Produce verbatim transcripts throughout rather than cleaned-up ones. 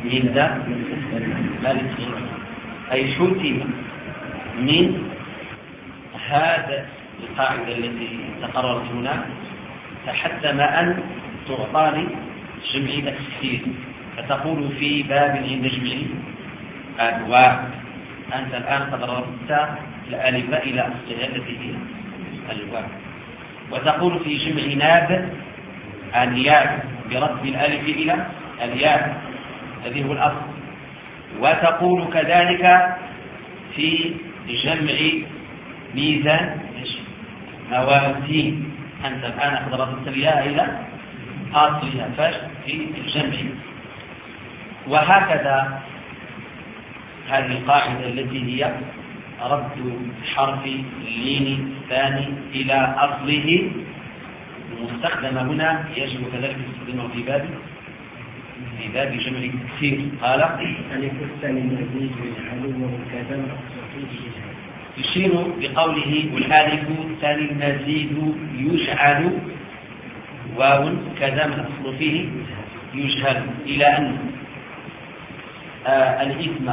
من ذا أي حتم من هذا القاعدة التي تقررت هنا تحتم أن تعطى لجمع التكسير، فتقول في باب عند جمع الواو أنت الآن قد رددت الألف إلى أصلها التي هي الواو، وتقول في جمع ناب الياء برد الألف إلى الياء الذي هو الأصل، وتقول كذلك في جمع ميزان موازين أنت الآن قد رددت الياء إلى أصلها فاش في الجمع. وهكذا هذه القاعدة التي هي رد حرف اللين الثاني إلى أصله المستخدمة هنا يجب كذلك استخدامه في باب في باب جمع التكسير. قال ألف الثاني المزيد والعلو والكذا يشير بقوله والألف الثاني المزيد يجعل واو كذا من الأصل فيه يجهل، إلى أن آه الإثم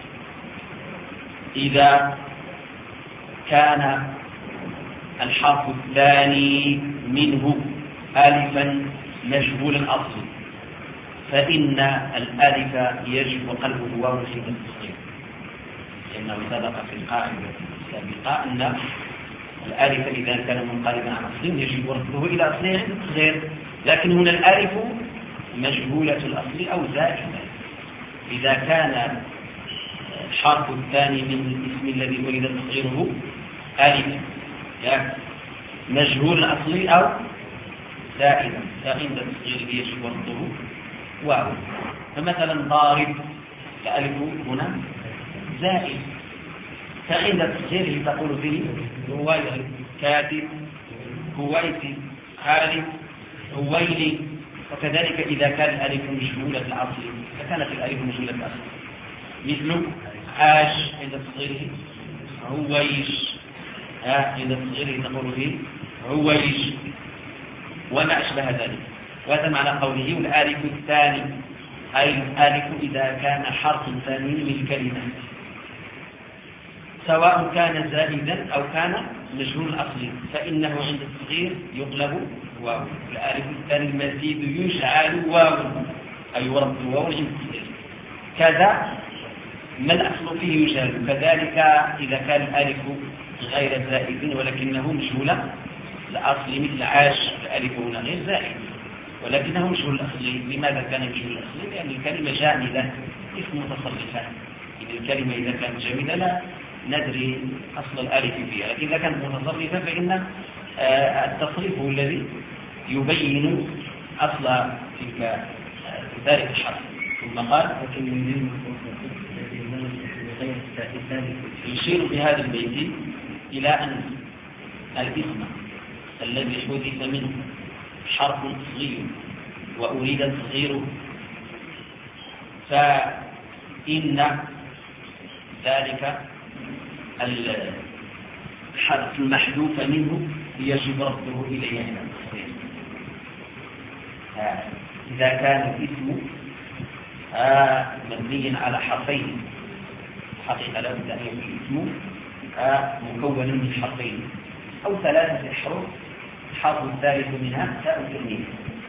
إذا كان الحرف الثاني منه ألفا مجهول الأصل فإن الألف يجب قلبه واو في التصغير، لأنه سبق في القاعدة السابقة أن الألف إذا كان منقلبا عن أصل يجب رده إلى أصله عند التصغير، لكن هنا الألف مجهولة الأصل أو زائدة. إذا كان الحرف الثاني من الاسم الذي أريد تصغيره ألف يعني مجهول الأصل أو زائدا فعند تصغيره يجب رده واو. فمثلا ضارب الألف هنا زائد فعند تصغيره تقول فيه هويل كاتب هويتي عالم هويلي. وكذلك إذا كان الألف مجهولة الأصل فكانت الألف مجهولة الأصل مثل عاش عند تصغيره هويش عند تصغيره تقول فيه هويش وما أشبه ذلك. وهذا معنى قوله والألف الثاني أي الألف إذا كان حرف ثاني من الكلمة سواء كان زائدا أو كان مجهول الأصل فإنه عند التصغير يقلب واو. الألف الثاني المزيد يجعل واو أي يرد واو عند التصغير كذا ما الأصل فيه يجهل. كذلك إذا كان الألف غير زائد ولكنه مجهول الأصل مثل عاش الألف هنا غير زائد ولكنه مجهول الأصل. لماذا كان مجهول الأصل؟ لأن الكلمة جامدة اسم متصرفة. إذا الكلمة إذا كانت جامدة لا ندري أصل الألف فيها، لكن إذا كانت متصرفة فإن التصريف هو الذي يبين أصل تلك ذلك الحرف. ثم قال يشير في هذا البيت إلى أن الاسم الذي حدث منه حرف صغير وأريد تصغيره فإن ذلك الحرف المحذوف منه يجب رده إليه إلى التصغير. إذا كان الاسم مبنيا على حرفين حقيقة لا بد أن يكون الاسم مكون من حرفين أو ثلاثة أحرف الحرف الثالث منها تاء التأنيث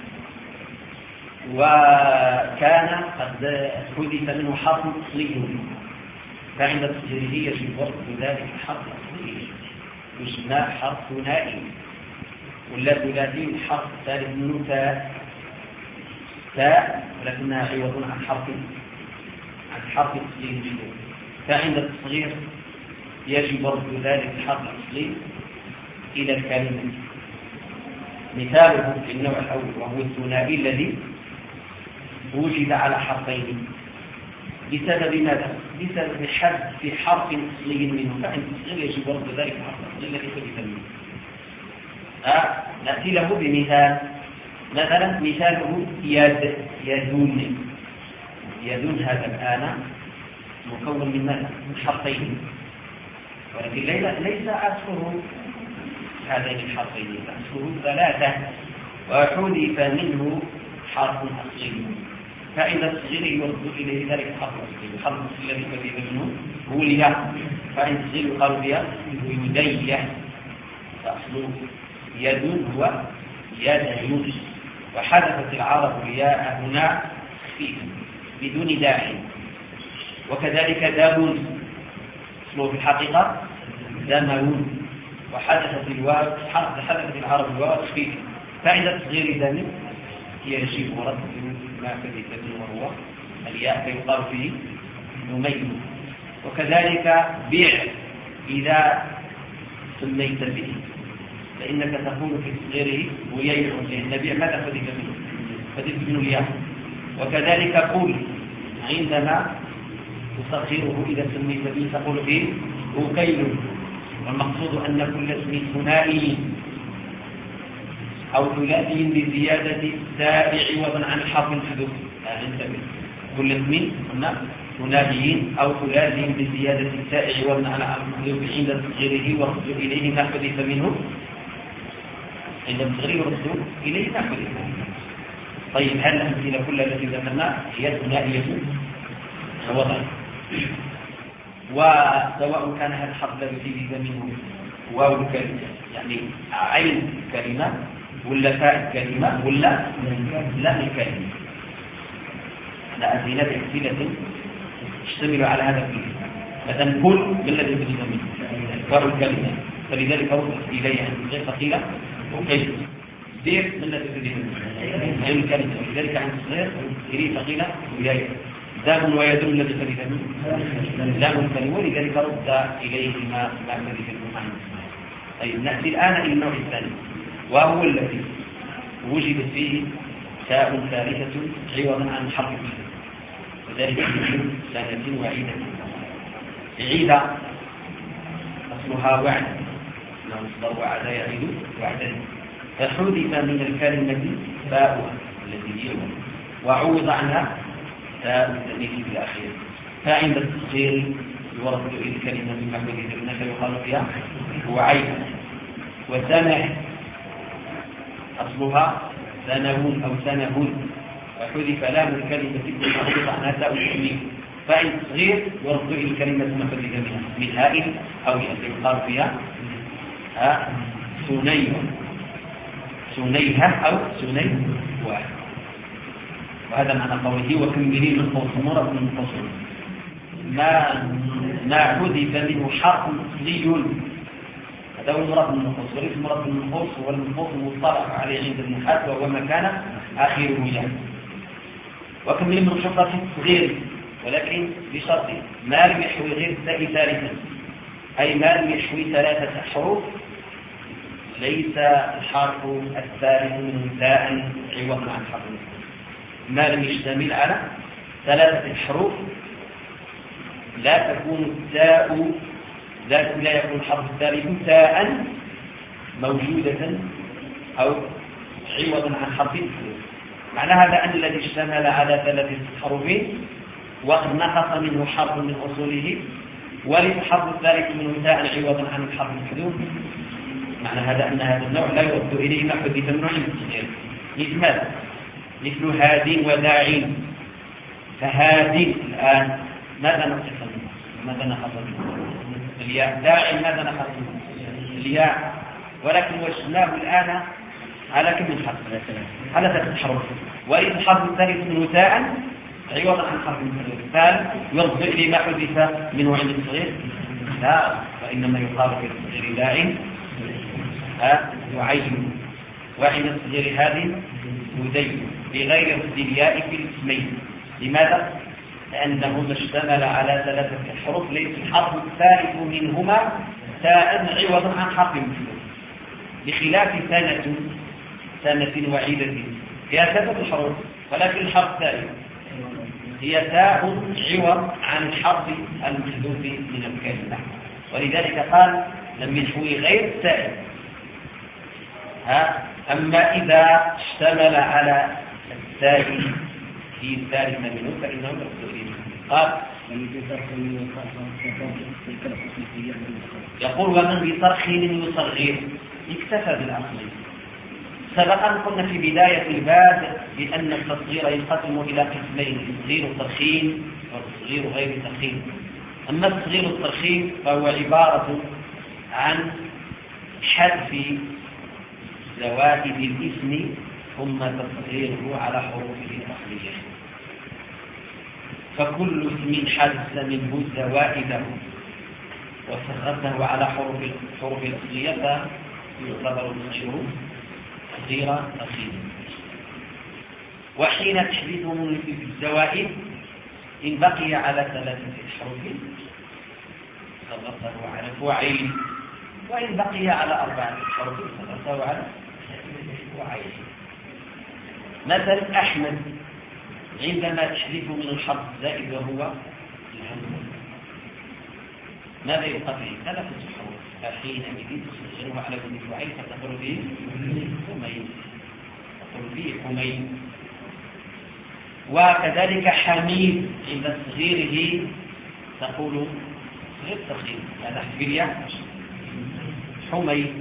وكان قد حدث منه حرف أصلي فعند تصغيره يجب رد ذلك الحرف الأصلي يسمى حرف ثنائي ولا ثلاثي الحرف الثالث منه تاء تاء ولكنها عوض عن حرف عن حرف أصلي فعند التصغير يجب رد ذلك الحرف الأصلي إلى الكلمة. مثاله في النوع الأول وهو الثنائي الذي وجد على حرفين بسبب ماذا؟ بسبب حذف في حرف أصلي منه فعند التصغير يجب رد ذلك الحرف الأصلي الذي حدث منه. آه. نأتي له بمثال مثلا مثاله يد يدون يدون هذا الآن مكون من ماذا؟ من حرفين ولكن ليس أصله هذين الحرفين أصله ثلاثة وحذف منه حرف أصلي فإذا الصغير يرد إليه ذلك الحرف الحرف الذي كتب منه هو الياء، فإن الصغير يقال بها يديه، فأصله يد هو يد، وحذفت العرب الياء هنا خفيفا بدون داعي. وكذلك دام أصله في الحقيقة دمون، وحذفت الواو حذفت العرب الواو خفيفا، فإذا الصغير دم يجب رد ما كذب وهو الياء فيقال فيه نميل. وكذلك بيع إذا سميت به، فإنك تقول في صغيره وييع، لأن بيع ماذا كذب منه؟ كذب منه الياء. وكذلك قول عندما تصغره إذا سميت به تقول فيه وكيل، والمقصود أن كل اسم ثنائي أو ثلاثي بزيادة التاء عوضا عن الحرف المحذوف، كل اسم ثنائي أو ثلاثي بزيادة التاء عوضا عن الحرف المحذوف عند تصغيره والرجوع إليه ما حدث منه، عند تصغيره والرجوع إليه ما حدث منه. طيب هل الأمثلة كلها التي ذكرناها هي ثنائية عوضا، وسواء كان هذا الحرف الذي فيه منه واو الكلمة يعني عين كلمة ولا فاء كلمة ولا لا الكلمة. أنا أتينا بأمثلة تشتمل على هذا الكلمة، مثلا كل من الذي فيه منه واو الكلمة، فلذلك رفض إليه عن غير ثقيلة وكيف دير من الذي فيه منه عين الكلمة، ولذلك عن الصغير إليه ثقيلة ويايه دام ويدل الذي فيه منه لام الكلمة، ولذلك رد إليه ما ما الذي فيه عنه. طيب نأتي الآن إلى النوع الثاني، وهو الذي وجدت فيه تاء ثالثة عوضا عن الحرف فيه، وذلك من سنة وعيدة. عيدة أصلها وعد، مصدر وعد يعيد وعدا، فحذف من الكلمة باء التي هي وعوض عنها تاء التأنيث في الأخير، فعند التصغير يورد إلى الكلمة من محمد الذين يقال فيها هو عيد. وسنة أصلها سنون أو سنهون، وحذف لام الكلمة ثم عوض عنها تاء التأنيث، فإن التصغير يورد إلى الكلمة محمد منها من هاء أو يقال فيها سني سنيها أو سني واحد. وهذا معنى قوله وكمله من قوس مرض من قوس ما ما حذف منه حرف أصلي، هذا هو المرض من القوس، وليس المرض من القوس هو المنقوص المطلق عليه عند النحاة، وهو ما كان آخره يعني. وكمله من شرطة التصغير، ولكن بشرط ما لم يحوي غير التاء ثالثا، أي ما لم يحوي ثلاثة حروف ليس الحرف الثالث منه تاء عوضا عن حرف، ما لم يشتمل على ثلاثة حروف لا تكون التاء لا, لا يكون الحرف الثالث تاء موجودة أو عوضا عن حرف. معنى هذا أن الذي اشتمل على ثلاثة حروف وقد نقص منه حرف من أصوله وليس الحرف الثالث منه تاء عوضا عن الحرف المحذوف، معنى هذا أن هذا النوع لا يرد إليه ما حدث منه عند التصغير. مثل مثل هاد وداعين، فهاد الآن ماذا نقص منه؟ ماذا نقص منه؟ الياء. داعي ماذا نقص منه؟ الياء. ولكن وجدناه الآن على كم حرف؟ على ثلاث حروف، وليس الحرف الثالث منه تاء عوضا عن حرف المحذوف، فهل يرد إليه ما حدث منه عند التصغير؟ لا، فإنما يقال في التصغير داعي وعين، وعند التصغير هذه مدين بغير رد الياء في الاسمين. لماذا؟ لأنه اشتمل على ثلاثة حروف ليس الحرف الثالث منهما تاء عوضا عن حرف محذوف، بخلاف سنة سنة وعيدة فيها ثلاثة حروف، ولكن الحرف الثالث هي تاء عوض عن الحرف المحذوف من الكلمة، ولذلك قال لم يحوي غير تاء. ها أما إذا اشتمل على التاء في الثالث منه فإنه يرد. قال يقول ومن بصرخ يصغر اكتفى بالأصل، سبقا قلنا في بداية الباب بأن التصغير ينقسم إلى قسمين: تصغير الترخيم وتصغير غير الترخيم. أما تصغير الترخيم فهو عبارة عن حذف زوائد الاسم ثم تصغيره على حروفه الأصلية. فكل اسم حذف منه زوائده وصغرته على حروف الحروف الأصلية يعتبر تصغيره تصغير ترخيم. وحين تحديثه من الزوائد إن بقي على ثلاثة أحرف صغرته على فعيل، وإن بقي على أربعة أحرف صغرته على فعيل. مثل أحمد عندما تحذف من الحرف الزائد وهو الهمزة ماذا يبقى فيه؟ ثلاثة أحرف، فحينئذ تصغره على كل فعيل فتقول به حميد، تقول به حميد. وكذلك حميد عند تصغيره تقول غير تصغير هذا حفرية حميد.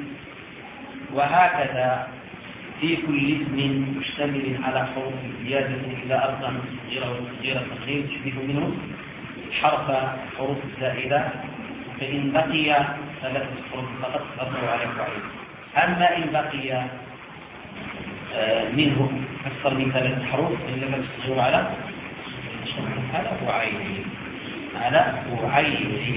وهكذا في كل اسم مشتمل على حروف زيادة إذا أردنا من تصغيره وتصغير التقريب تحذف منه حرف حروف الزائدة، فإن بقي ثلاثة حروف فقط أصبحوا على فعيل. أما إن بقي منه أكثر من ثلاث حروف إنما تصغر على على فعيل على فعيل.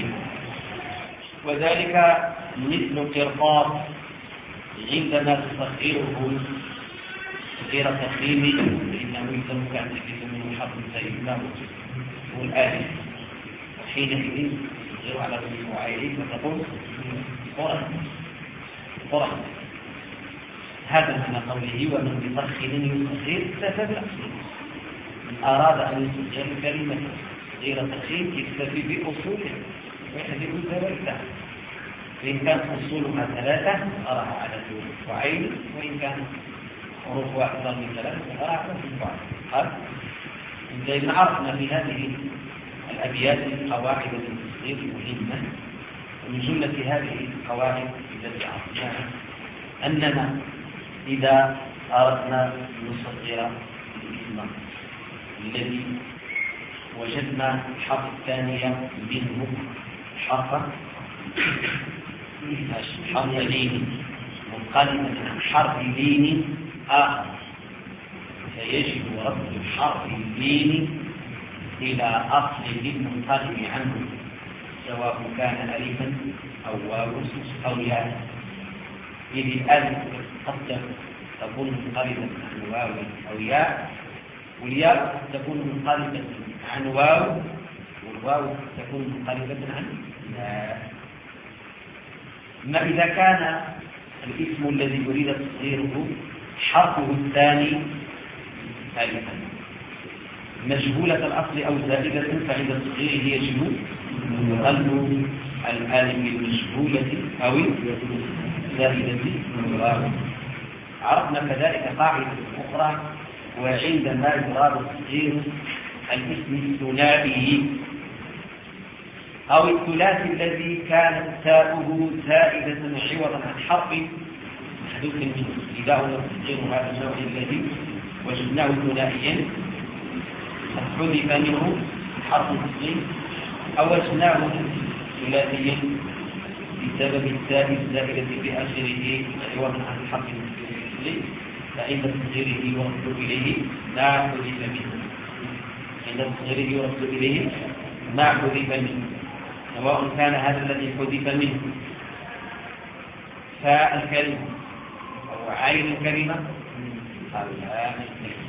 وذلك مثل قرطاس عندما تصغره صغير تقريبي فإنه يلزمك أن تحذف منه حرف زائد والآلف، حينئذ تصغر على فعيل فتقول قرآن قرآن. هذا معنى قوله ومن بفرخ يصغر استفاد الأصل. من أراد أن يصغر كلمة صغير تقريب يكتفي بأصوله ويحذف الزوائد، فإن كانت أصولها ثلاثة أراها على فعيل، وإن كان حروفها أكثر من ثلاثة أراها على فعيل. إذا عرفنا في هذه الأبيات قواعد التصغير مهمة، ومن جملة هذه القواعد التي عرفناها أننا إذا أردنا نصغر الاسم الذي وجدنا الحرف الثاني منه حرف حرف لين منقلبا عن حرف لين آخر، فيجب رد حرف اللين إلى أصله المنقلب عنه سواء كان ألفا أو واو أو ياء. إذ الألف قد تكون منقلبا عن واو أو ياء، والياء قد تكون منقلبة عن واو، والواو قد تكون منقلبة عن ياء. ما إذا كان الاسم الذي يريد تصغيره حرفه الثاني ألفا مجهولة الأصل أو زائدة، فعند تصغيره يجب قلب الألف المجهولة أو زائدة الواو. عرفنا كذلك قاعدة أخرى، وعندما يراد تصغير الاسم الثنائي أو الثلاثي الذي كانت تاؤه زائدة عوضا عن حرف محذوف منه، إذا هو تصغير هذا النوع الذي وجدناه ثنائيا حذف منه حرف التصغير، أو وجدناه ثلاثيا بسبب التاء الزائدة بآخره عوضا عن حرف التصغير، فعند تصغيره يرد إليه ما حذف منه عند تصغيره يرد إليه ما حذف منه، سواء كان هذا الذي حذف منه فاء الكلمة أو عين الكلمة أو لام الكلمة.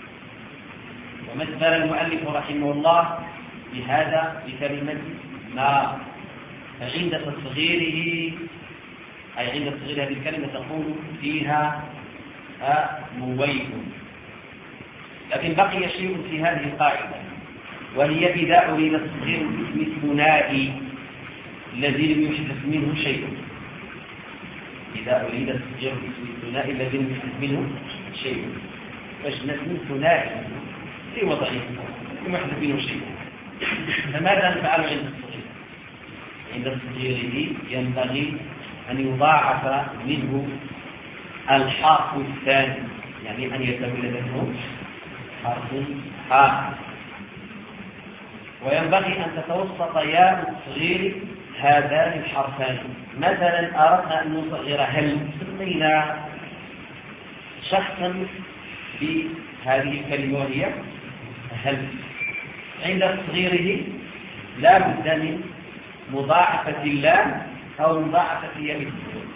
ومثل المؤلف رحمه الله بهذا بكلمة ما، فعند تصغيره أي عند تصغير هذه الكلمة تقول فيها مويل. لكن بقي شيء في هذه القاعدة، وهي إذا أريد تصغير الاسم الثنائي الذي لم يحدث منه شيء، إذا أريد تصغير الاسم الثنائي الذي لم يحدث منه شيء، فجنة من ثنائي في وضعه لم يحدث منه شيء، فماذا نفعل عند التصغير؟ عند تصغيره ينبغي أن يضاعف منه الحرف الثاني، يعني أن يتولد منه حرف آخر. وينبغي أن تتوسط ياء التصغير هذان الحرفان. مثلا أردنا أن نصغر هل، سمينا شخصا بهذه الكلمة وهي هل. عند تصغيره لا بد من مضاعفة اللام أو مضاعفة ياء،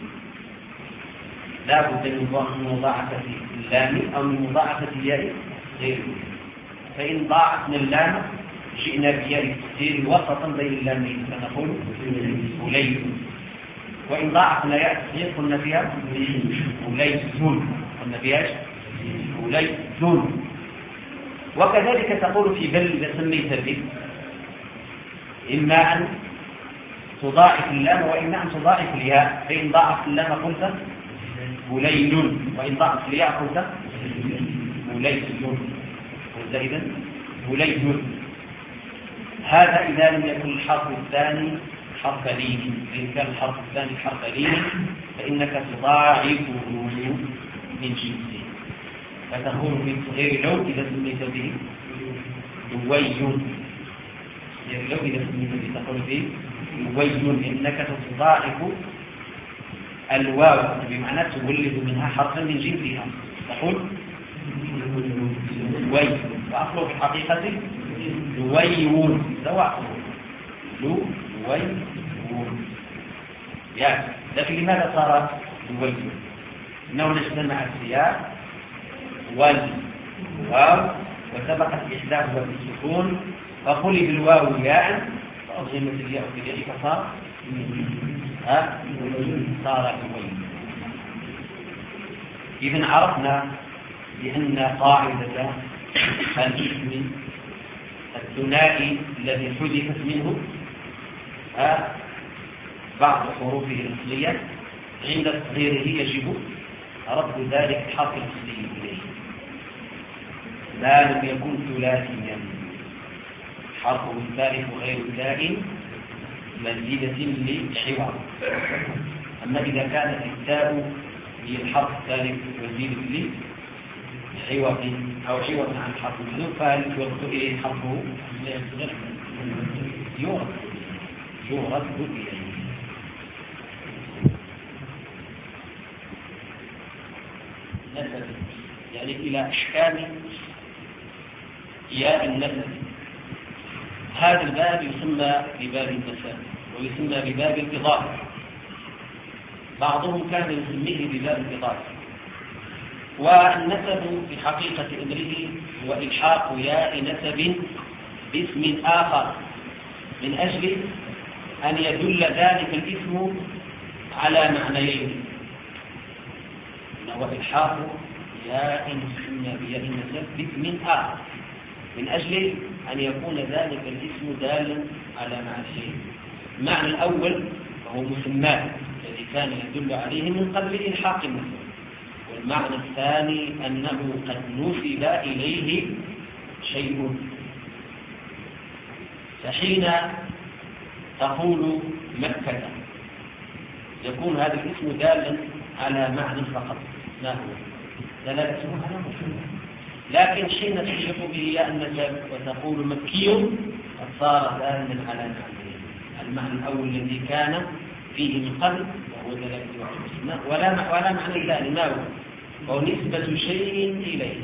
لا بد من مضاعفة اللام أو من مضاعفة ياء غيره. فإن ضاعفنا اللام جئنا بياء التصغير وسطا بين اللامين فنقول وليد. وإن ضاعفنا ياء التصغير قلنا فيها وليد، قلنا فيها وليد. وكذلك تقول في بل إذا سميت به، إما أن تضاعف اللام وإما أن تضاعف الياء. فإن ضاعف اللام قلت وليل، وإن ضاعف الياء قلت وليد. قلت إذن وليد. هذا إذا لم يكن الحرف الثاني حرف لين. إن كان الحرف الثاني حرف لين فإنك تضاعفه من جنسه، فتقول في صغير لو إذا سميت به لوي، لو إذا سميت به تقول به لوي، إنك تضاعف الواو بمعنى تولد منها حرفا من جنسها، تقول لوي. وأصله في الحقيقة لويون، سواء لويون يعني. لكن لماذا صار لويون؟ إنه اجتمع السياق والواو وسبقت إحداهما بالسكون فقلب الواو ياء فأضغمت الياء في الياء فصار ها صار لويون. إذن عرفنا بأن قاعدة الاسم الثنائي الذي حذفت منه بعض حروفه الأصلية عند تصغيره يجب رد ذلك الحرف الأصلي إليه ما لم يكن ثلاثيا، حرفه الثالث غير دائم مزيدة للحوار. أما إذا كانت التاء هي الحرف الثالث مزيدة للحوار أو حوار عن حرف محذوف فهل يرد إليه حرفه يرد يرد إليه. نسب يعني إلى أشكال ياء النسب. هذا الباب يسمى بباب النسب ويسمى بباب الإضافة. بعضهم كان يسميه بباب الإضافة. والنسب في حقيقة أمره هو إلحاق ياء نسب باسم آخر من أجل أن يدل ذلك الاسم على معنيين. وهو إلحاق ياء بياء النسب باسم آخر من أجل أن يكون ذلك الاسم دالا على معنيين. المعنى الأول وهو مسماه الذي كان يدل عليه من قبل إلحاق النسب، والمعنى الثاني أنه قد نسب إليه شيء. فحين تقول مكة يكون هذا الاسم دالا على معنى فقط، ما هو دلالته على مفهوم. لكن حين تشرك به ياء النسب وتقول مكي صار دالا على معنى. المعنى الأول الذي كان فيه من قبل وهو دلالته على الاسم ولا ولا معنى ثاني ما هو وهو نسبة شيء إليه.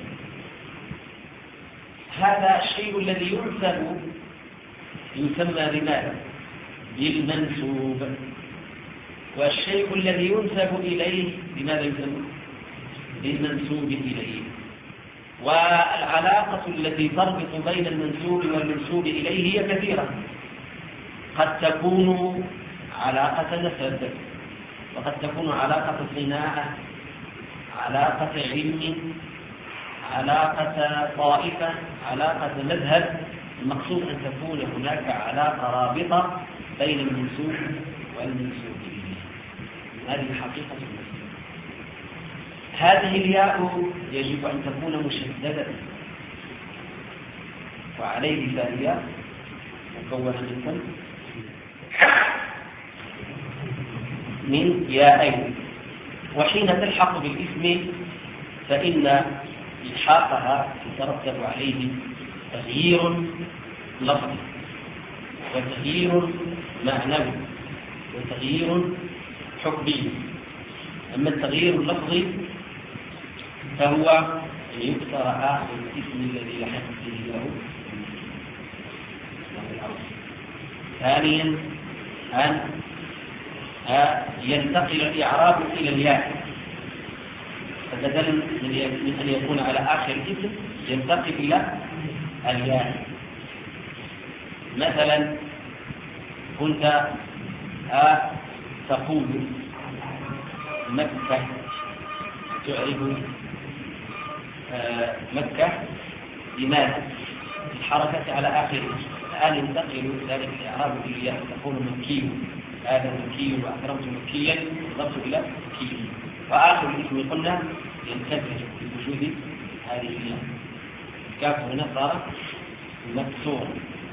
هذا الشيء الذي ينسب يسمى بماذا؟ بالمنسوب. والشيء الذي ينسب إليه بماذا يسمى؟ بالمنسوب إليه. والعلاقة التي تربط بين المنسوب والمنسوب إليه هي كثيرة. قد تكون علاقة نسب، وقد تكون علاقة صناعة، علاقة علم، علاقة طائفة، علاقة مذهب. المقصود أن تكون هناك علاقة رابطة بين المنسوب والمنسوب إليه. هذه حقيقة المسألة. هذه الياء يجب أن تكون مشددة، وعليه فهي مكونة من من ياءين. وحين تلحق بالاسم فإن إلحاقها يترتب عليه تغيير لفظي وتغيير معنوي وتغيير حكمي. أما التغيير اللفظي فهو أن يكسر آخر الاسم الذي يحق به له. ثانيا أن ينتقل الإعراب إلى الياء، فبدلا من أن يكون على آخر الاسم ينتقل إلى الياء. مثلا كنت تقول مكة، تعرف مكة لماذا؟ الحركة على آخر الاسم. الآن ينتقل ذلك الإعراب إلى الياء، تقول مكي، هذا مكي وأكرمت مكيا ضبط إلى مكي. وآخر الاسم قلنا ينكسر بوجود هذه الياء، الكاف هنا صار مكسورا.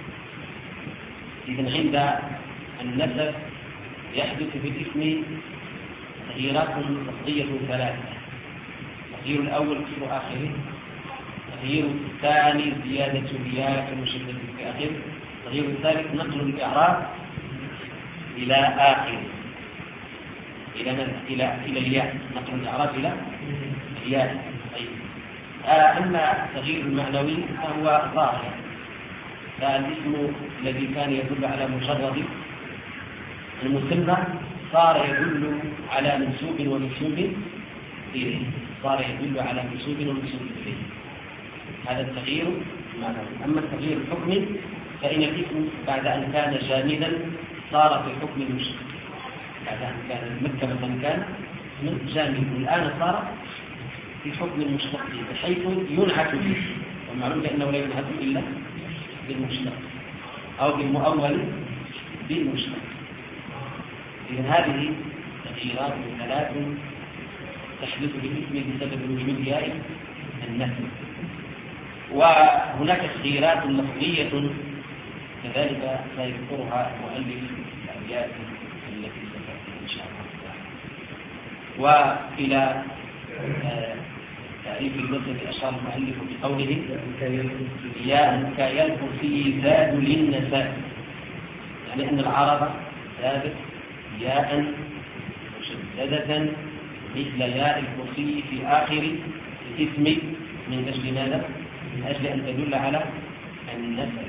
إذن عند النسب يحدث في الاسم تغييرات لفظية ثلاثة. التغيير الأول كسر آخره، التغيير الثاني زيادة الياء كمشدد في آخره، التغيير الثالث نقل الإعراب إلى آخره، إلى إلى إلى الياء، نقل الإعراب إلى الياء. طيب. أما التغيير المعنوي فهو ظاهر، فالاسم الذي كان يدل على مجرد المسمى صار يدل على منسوب ومنسوب إليه، صار يدل على منسوب ومنسوب إليه. هذا التغيير المعنوي. أما التغيير الحكمي فإن الاسم بعد أن كان جامدا صار في حكم المشتق. بعد أن كان مكة مثلا كان جامد، الآن صار في حكم المشتق بحيث ينعت به، والمعلوم بأنه لا ينعت إلا بالمشتق أو بالمؤول بالمشتق. إذن هذه تغييرات ثلاث تحدث بالاسم بسبب وجود ياء النسب. وهناك تغييرات لفظية كذلك سيذكرها المؤلف الأبيات التي ستأتي إن شاء الله تعالى. وإلى تعريف المثل أشار المؤلف بقوله ياء كياء الكرسي زاد للنساء، يعني أن العرب زادت ياء مشددة مثل ياء الكرسي في آخر الاسم. من أجل ماذا؟ من أجل أن تدل على النسب،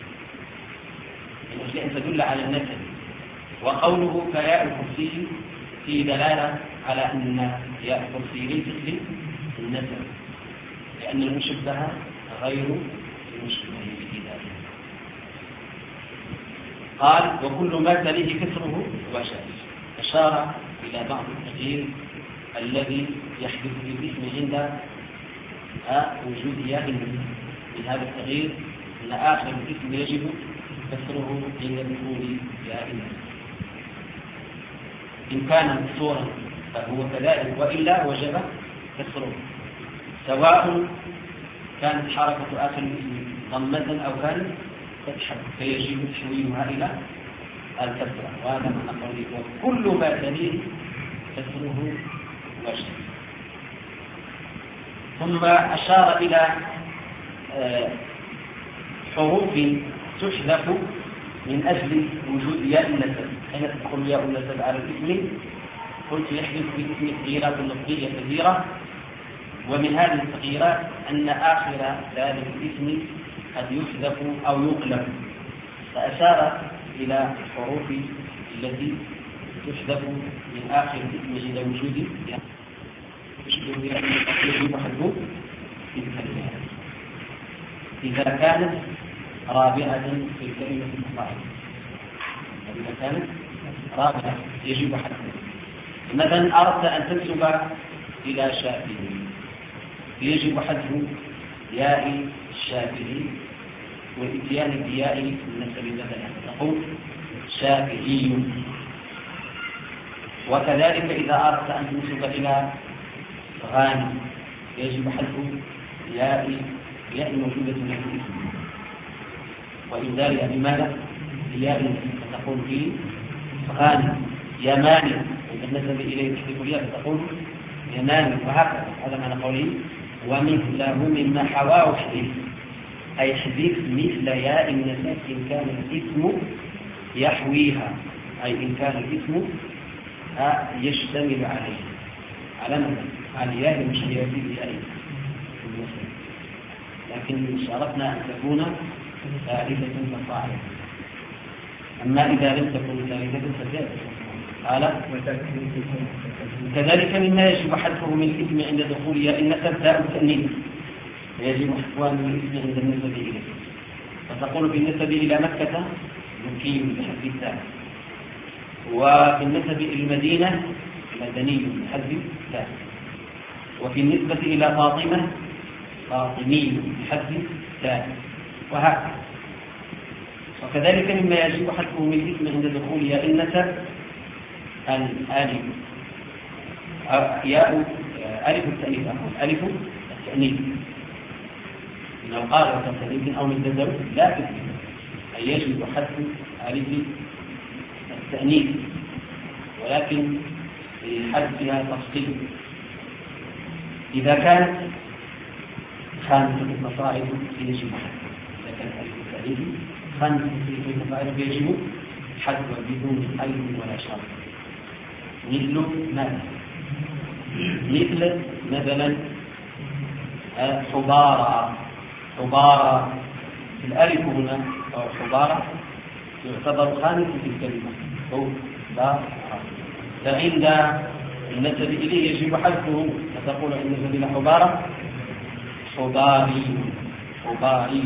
من أجل أن تدل على النسب. وقوله كياء الكرسي في دلالة على أن ياء الكرسي ليست للنسب، لأن المشبه غير المشبه في ذلك. قال وكل ما تليه كسره وشاذ. أشار إلى بعض التغيير الذي يحدث في الاسم عند وجود ياء النسب. من هذا التغيير أن آخر الاسم يجب كسره عند دخول ياء النسب. إن كان مكسورا فهو كذلك، وإلا وجب كسره، سواء كانت حركة آخر الاسم ضمة أو كانت فتحة، فيجب تحويلها إلى الكسرة. وهذا معنى قوله وكل ما تليه كسره وشد. ثم أشار إلى حروف تحذف من أجل وجود ياء النسب. حين تدخل ياء النسب على الاسم قلت يحدث في الاسم تغييرات لفظية كثيرة، ومن هذه التغييرات أن آخر ذلك الاسم قد يحذف أو يقلب. فأشار إلى الحروف التي تحذف من آخر الاسم عند وجود يجب حذفه في الكلمة إذا كانت رابعة في الكلمة المضارعة. إذا كانت رابعة يجب حذفه. مثلا أردت أن تنسب إلى شافعي يجب حذف ياء الشافعي والإتيان بياء النسب مثلا تقول شافعي. وكذلك إذا أردت أن تنسب إلى غانم يجب حذف ياء ياء موجودة في الاسم وإنزالها بماذا؟ بياء النسب، تقول فيه غانم يماني إذا نسب إليه تحذف الياء فتقول ينام، وهكذا. هذا معنى قوله ومثله مما حواه احذف، أي احذف مثل ياء النسب إن كان الاسم يحويها، أي إن كان الاسم يشتمل عليه، على ماذا؟ على الياء المشتبهة بأي المسلم، لكن شرطنا أن تكون ثالثة فصاعدا. أما إذا لم تكن ثالثة فزادت. قال كذلك مما يجب حذفه من الاسم عند دخول ياء النسب تاء التأنيث، ويجب حذفها من الاسم عند النسب إليه. فتقول في النسب إلى مكة مكي بحذف التاء، وفي النسب إلى المدينة مدني بحذف التاء، وفي النسبة إلى فاطمة فاطمي بحذف التاء، وهكذا. وكذلك مما يجب حذفه من الاسم عند دخول ياء النسب الألف ياء ألف التأنيث ألف التأنيث من القارئ والتأنيث أو من التزوج لا تثبت، أي يجب حذف ألف التأنيث، ولكن في حذفها تفصيل. إذا كانت خامسة المصاعد يجب حذفها، إذا كانت ألف التأنيث خامسة المصاعد يجب حذفها بدون ألف ولا شرط. مثل ماذا؟ مثل مثلا حبارة. حبارة الألف هنا أو حبارة يعتبر خامسة في الكلمة حبارة، فعند النسب إليه يجب حذفه، فتقول عند النسب إلى حبارة حباري حباري.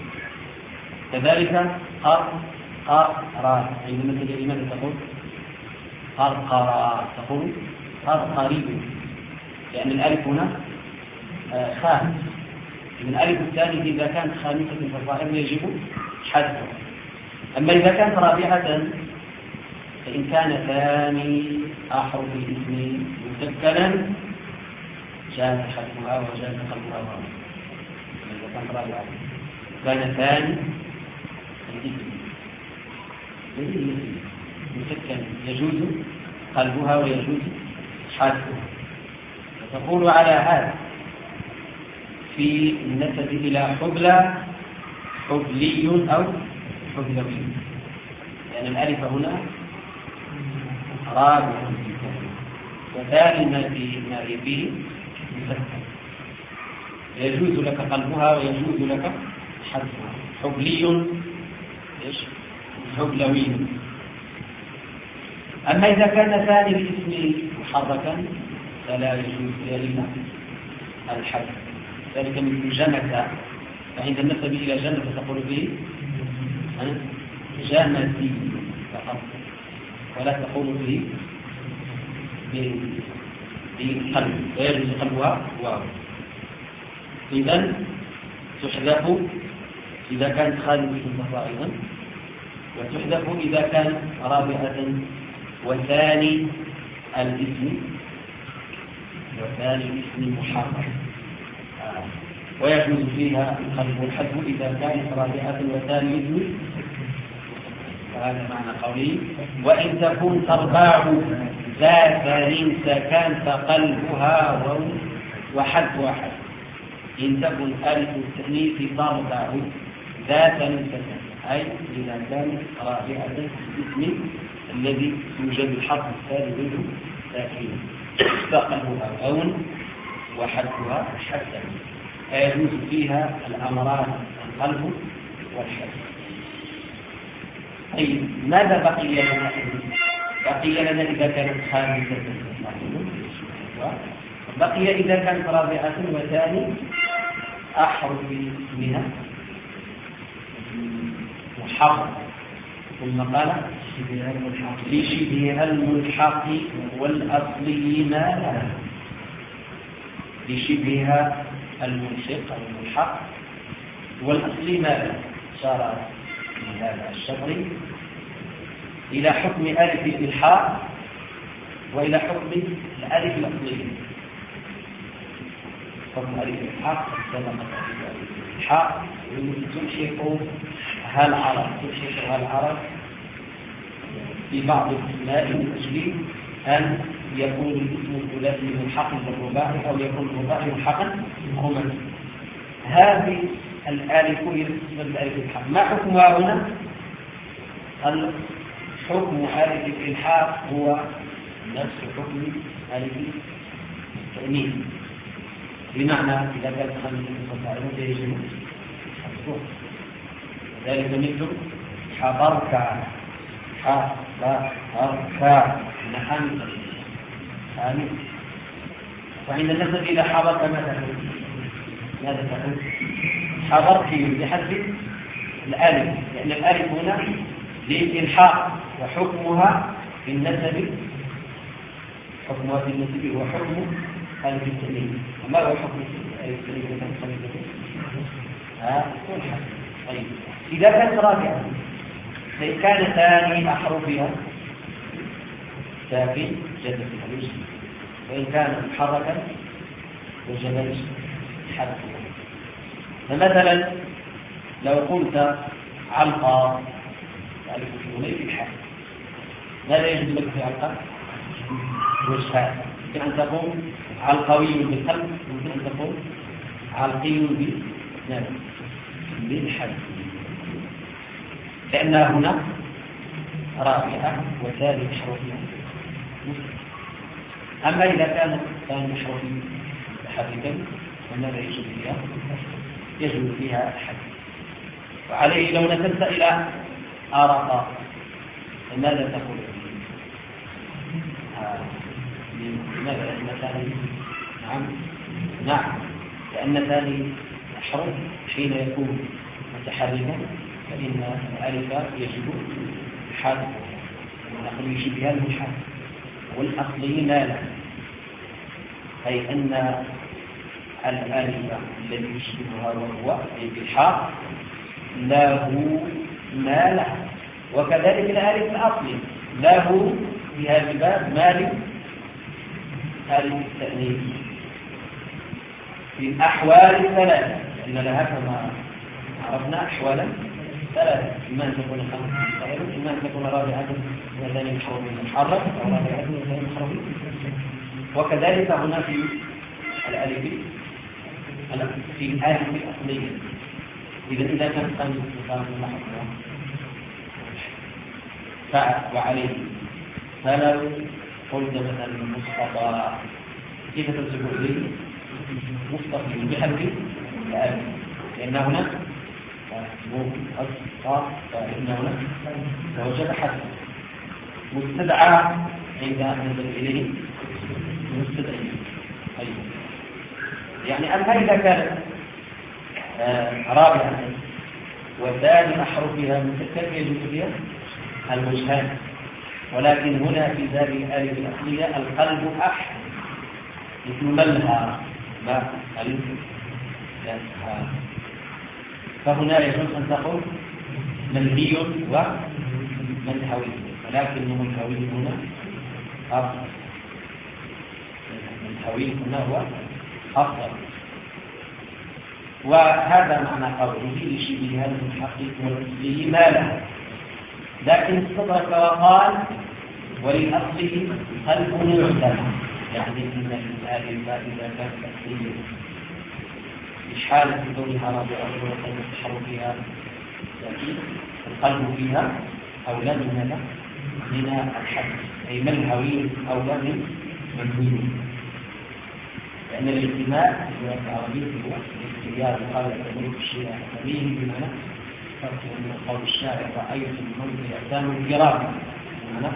كذلك قرقرة عند النسب إليه ماذا تقول؟ قرقرة، تقول قرقري، لأن الألف هنا خامس. من الألف الثاني إذا كانت خامسة فالظاهر يجب حذفها. أما إذا كانت رابعة فإن كان ثاني أحرف الاسم مسكنا جاز حذفها وجاز قلبها واو. إذا كانت رابعة كان ثاني الاسم مسكن يجوز قلبها ويجوز حذفها. فتقول على هذا في النسب إلى حبلى حبلي أو حبلوي، لأن الألف هنا رابع وثاني ما في ما فيه مسكن، يجوز لك قلبها ويجوز لك حذفها. حبلي ايش؟ حبلوي. أما إذا كان ثاني الاسم محركا فلا يجوز إلا الحذف. ذلك مثل جمك، فعند النسب إلى جمك تقول به جمتي فقط، ولا تقول به بالقلب، ويجوز قلبها واو. إذن تحذف إذا كانت خالدة صاعدا، وتحذف إذا كانت رابعة وثاني الاسم وثاني الاسم محرك، آه. ويجوز فيها القلب والحذف إذا كانت رابعة وثاني الاسم. وهذا معنى قولي وإن تكون ترباع ذات ثاني سكان فقلبها واو وحذفها حذف. إن تكن ألف التأنيث تربع ذات سكان، أي إذا كانت رابعة الاسم الذي يوجد الحرف الثالث منه ساكنا فقلبها واو وحذفها حذفا، فيجوز فيها الأمران القلب والحذف. طيب ماذا بقي لنا؟ بقي لنا إذا كانت خامسة بقي إذا كانت رابعة وثاني أحرف منها محرف. ثم قال لشبهها الملحق والأصلي ما لها، لشبهها الملحق الملحق والأصلي ما لها. صار من هذا الشطر إلى حكم ألف الإلحاق وإلى حكم الألف الأصلية. حكم ألف الإلحاق سبقت ألف الإلحاق تلحق هالعرب تلحق هالعرب في بعض الأسماء من أجل أن يكون الاسم الثلاثي ملحقا بالرباعي أو يكون الرباعي ملحقا بالخماسي. هذه الآلف هي الآلف الإلحاق. ما حكمها هنا؟ حكم آلف الإلحاق هو نفس حكم آلف التأنيث، بمعنى إذا كانت خمسة متفاعلة يجب الصوت، ذلك مثل حضرك حضرك نحن آمين. وعند النسب إلى حضرك ماذا تقول؟ ماذا تقول؟ حضرك بحذف الآلف، لأن الآلف هنا للإلحاق، وحكمها في النسب حكمها في النسب هو حكم آلف التأنيث. وما هو حكم آلف التأنيث؟ ها تلحق. طيب إذا كانت رابعة فإن كان ثاني أحرفها ساكن جاز فيها الوجه، وإن كان محركا وجب حذفها. فمثلا لو قلت علقى تعرف في هناك الحال، ماذا يجب لك في علقى؟ وجهان، يمكن أن تقول علقوي بالقلب، يمكن أن تقول علقي بالحذف، لأنها هنا رابعة وثالث حرفها. أما إذا كان ثاني حرف حذفا فماذا يجب فيها؟ يجب فيها الحذف. وعليه لو نسبت إلى أرقى فماذا تقول؟ لماذا؟ لأن ثاني نعم نعم لأن ثاني حرف حين يكون متحركا فإن الألف يجب حذفه، ونقول يشبه المحذف والأصلي مالا، أي أن الألف الذي يشبهها وهو الإلحاق له مالا، وكذلك الألف الأصلي له في هذا الباب مال ألف التأنيث في الأحوال الثلاثة، إن لها كما عرفنا أحوالا ثلاثة، إما أن تكون خمسة، إما أن تكون رابعة وثاني محرم محرم أو رابعة وثاني محرم. وكذلك هنا في الألف في الألف الأصلية، إذا إذا كان خمسة مقام محرم وعليه فلو قلت مثلا مصطفى كيف تنسبه إليه؟ مصطفى بحذف الألف، لأن هنا فإن هنا فوجد حذف مستدعى عند نزل إليه مستدعي. طيب يعني أما إذا كانت رابعة وثاني أحرفها متكلم يجب فيها الوجهان، ولكن هنا في ذلك الآلة الأصلية القلب أح مثل ملها ما ألف لها، فهنا يجوز أن تقول ملهي وملهوي، ولكن ملهوي هنا أفضل، ملهوي هنا هو أفضل. وهذا معنى قوله لشبه هذا الحقيق والأصلي ما له، لكن استدرك وقال وللأصلي قلب يعدل، يعني إن الآلة إذا كانت أصلية في حالة كونها رابعة وقد تحركها القلب فيها أولى من هذا من الحد، أي ملهوي أولى من منهوي، لأن الاجتماع في اللغة العربية هو الاختيار قال التمييز الشيء التمييز بمعنى فرق من قول الشاعر رأيت المنزل يعتام الكرام بمعنى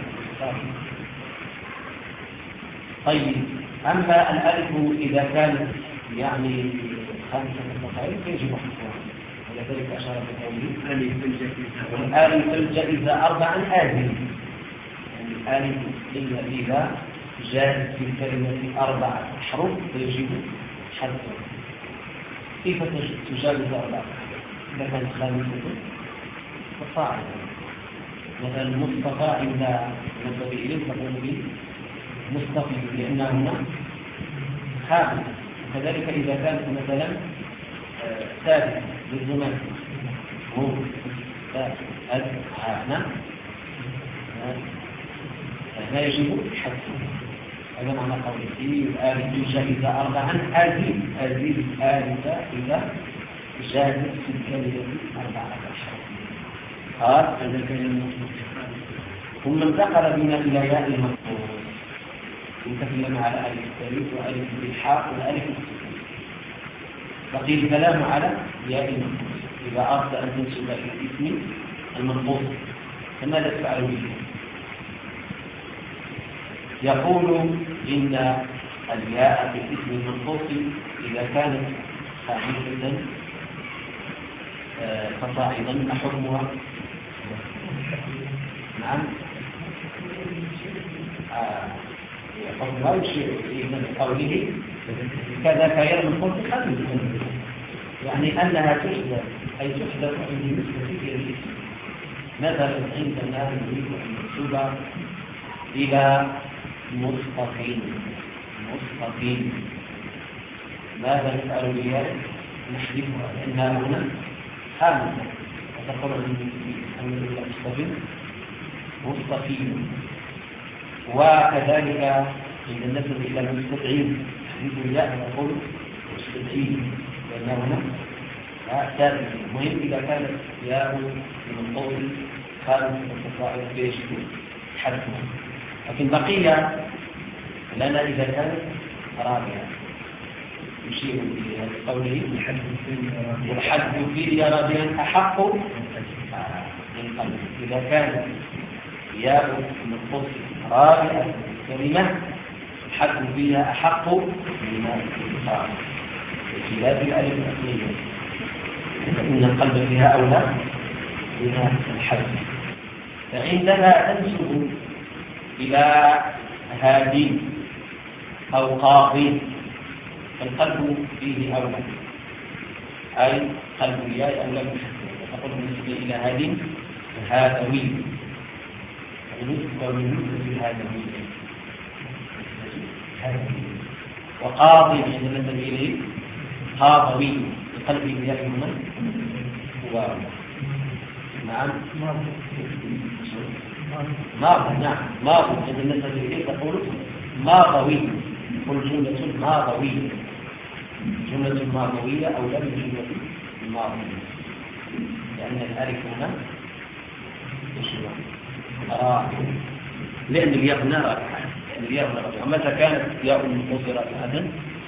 طيب. أما الألف إذا كانت يعني خمسة متفاعل فيجب حفظها، ولذلك أشار بقوله والآلف الجائزة أربعا آذن، يعني الآلف إذا جاءت في الكلمة أربعة أحرف فيجب حذفها. كيف تجاوز أربعة؟ إذا كانت خامسة فصاعدا، مثلا مصطفى عند نسبة إليه تقول به مصطفى لأنه هنا خامس، وكذلك إذا كانت مثلا ثالثة بالزمان هو ثالث أدعى هنا يجب حذفه. هذا معنى قوله الآلف جاء إذا أربعا أزيد أزيد الآلف إذا جاءت في الكلمة أربعة عشر. قال هذا الكلمة ثم انتقل بنا إلى ياء المفعول نتكلم على ألف التاريخ وألف الإلحاق وألف السكون. بقي الكلام على ياء المنقوص إذا أردت أن تنسب إلى الاسم المنقوص فماذا تفعل به؟ يقول إن الياء في الاسم المنقوص إذا كانت خفيفة فصاعدا حكمها نعم حكمها يشير من قوله كذا ياء المنقوص خفيفة يعني أنها تحدث أي تحدث عند نسبة إلى الاسم. مثلا عندنا نريد أن ننسب إلى مستقيم مستقيم ماذا نفعل بها؟ نحذفها لأنها هنا حاملة وتقول أن المستقيم مستقيم. وكذلك عند النسب إلى المستدعين نحذف الياء ونقول مستدعين لأنها هنا ثابتة. المهم إذا كانت ياء من القول خارج التصاعد يجب حذفها. لكن بقي لنا إذا كانت رابعة يشير إلى قوله والحذف فيه رابعا أحق من قلبه. إذا كانت ياء المنقوص رابعة كلمة الحذف فيها أحق من الإنصار بخلاف الألف الأصلية فإن القلب فيها أولى من الحذف. فعندما تنسب إلى هادي أو قاضي فالقلب فيه أولى أي قلب الياء أولى من الحذف. تقول بالنسبة إلى هادي هادوي ومن هادوي وقاضي عندما ننتبه إليه قاضوي القلب الياء هنا هو نعم ماضي نعم ماضي عندما ننتبه إليه تقول ماضوي قل جملة ماضوية جملة ماضوية أو لم جملة ماضية لأن الألف هنا راء لأن الياء هنا رابحة لأن الياء هنا رابحة. متى كانت ياء منقوصة رابحة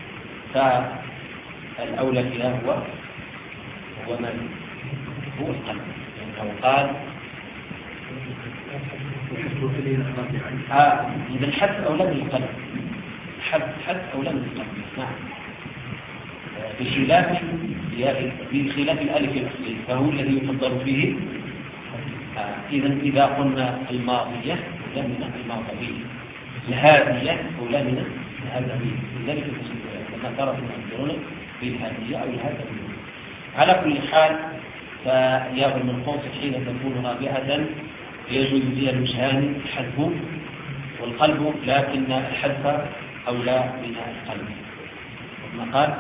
فالأولى فيها هو هو من هو القلب يعني قال آه إذا الحذف أولى من القلب حذف حذف أولى من القلب نعم بخلاف بخلاف الألف الأصلي فهو الذي يفضل فيه. آه إذا إذا قلنا الماضية أولى من الماضية الهادية أولى من الهادية لذلك كما ترى في المنظرون بالهادية أو الهادية. على كل حال فياء المنقوص حين تكون رابعة يجوز فيها الوجهان حذفه والقلب لكن الحذف أولى من القلب كما قال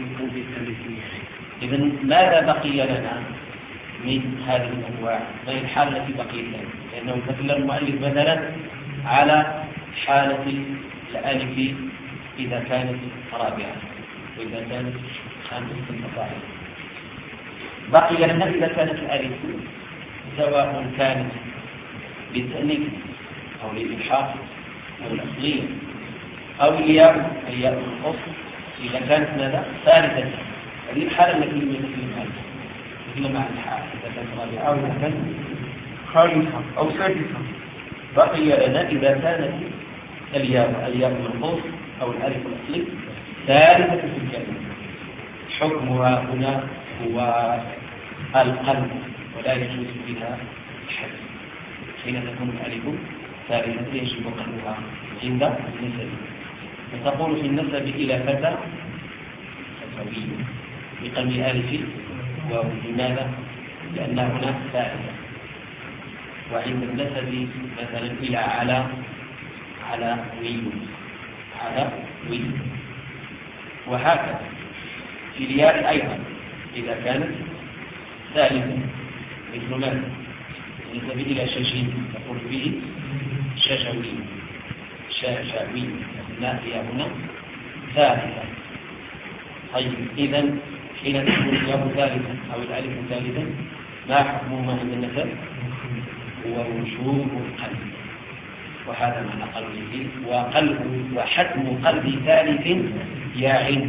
إذا ماذا بقي لنا من هذه الأنواع ما هي الحالة التي بقيت لنا لأنه تكلم المؤلف مثلا على حالة الألف إذا كانت رابعة وإذا كانت خامسة فصاعدا. بقي لنا إذا كانت الألف سواء كانت بالتأنيث أو للإلحاق أو الأصلية أو الياء الياء الأصل إذا كانت ماذا ثالثة. هذه الحالة التي نتكلم عنها نتكلم عن الحالة إذا كانت رابعة أو إذا كانت خامسة أو سادسة. بقي لنا إذا كانت الياء الياء الأصل أو الألف الأصلي ثالثة في الكلمة حكمها هنا هو القلب ولا يجوز بها الحذف. حين تكون الألف ثالثة يجب قلبها عند النسب. فتقول في النسب إلى فتى فتوي بقلب الألف ولماذا؟ لأن هناك ثالثة. وعند النسب مثلا إلى على على وي على وي وهكذا. في الياء أيضا إذا كانت ثالثة مثل ماذا؟ نسب إلى شجين تقول به شجوي شاء-شاوي النافية هنا ثالثا. طيب إذن حين تكون الياء ثالثا أو الألف ثالثا ما حكمهما عند النسب؟ هو وجوب القلب، وهذا معنى قلبه. وقلب وحتم قلب ثالث يعن،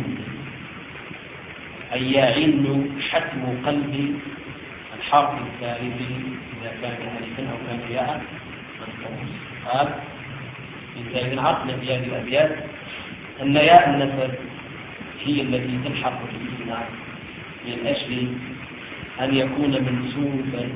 أي يعن حتم قلب الحرف الثالث إذا كان ألفا أو كان ياء منقوص. قال إذا عرفنا في هذه الأبيات أن ياء النسب هي التي تلحق بالإثناء من أجل أن يكون منسوبا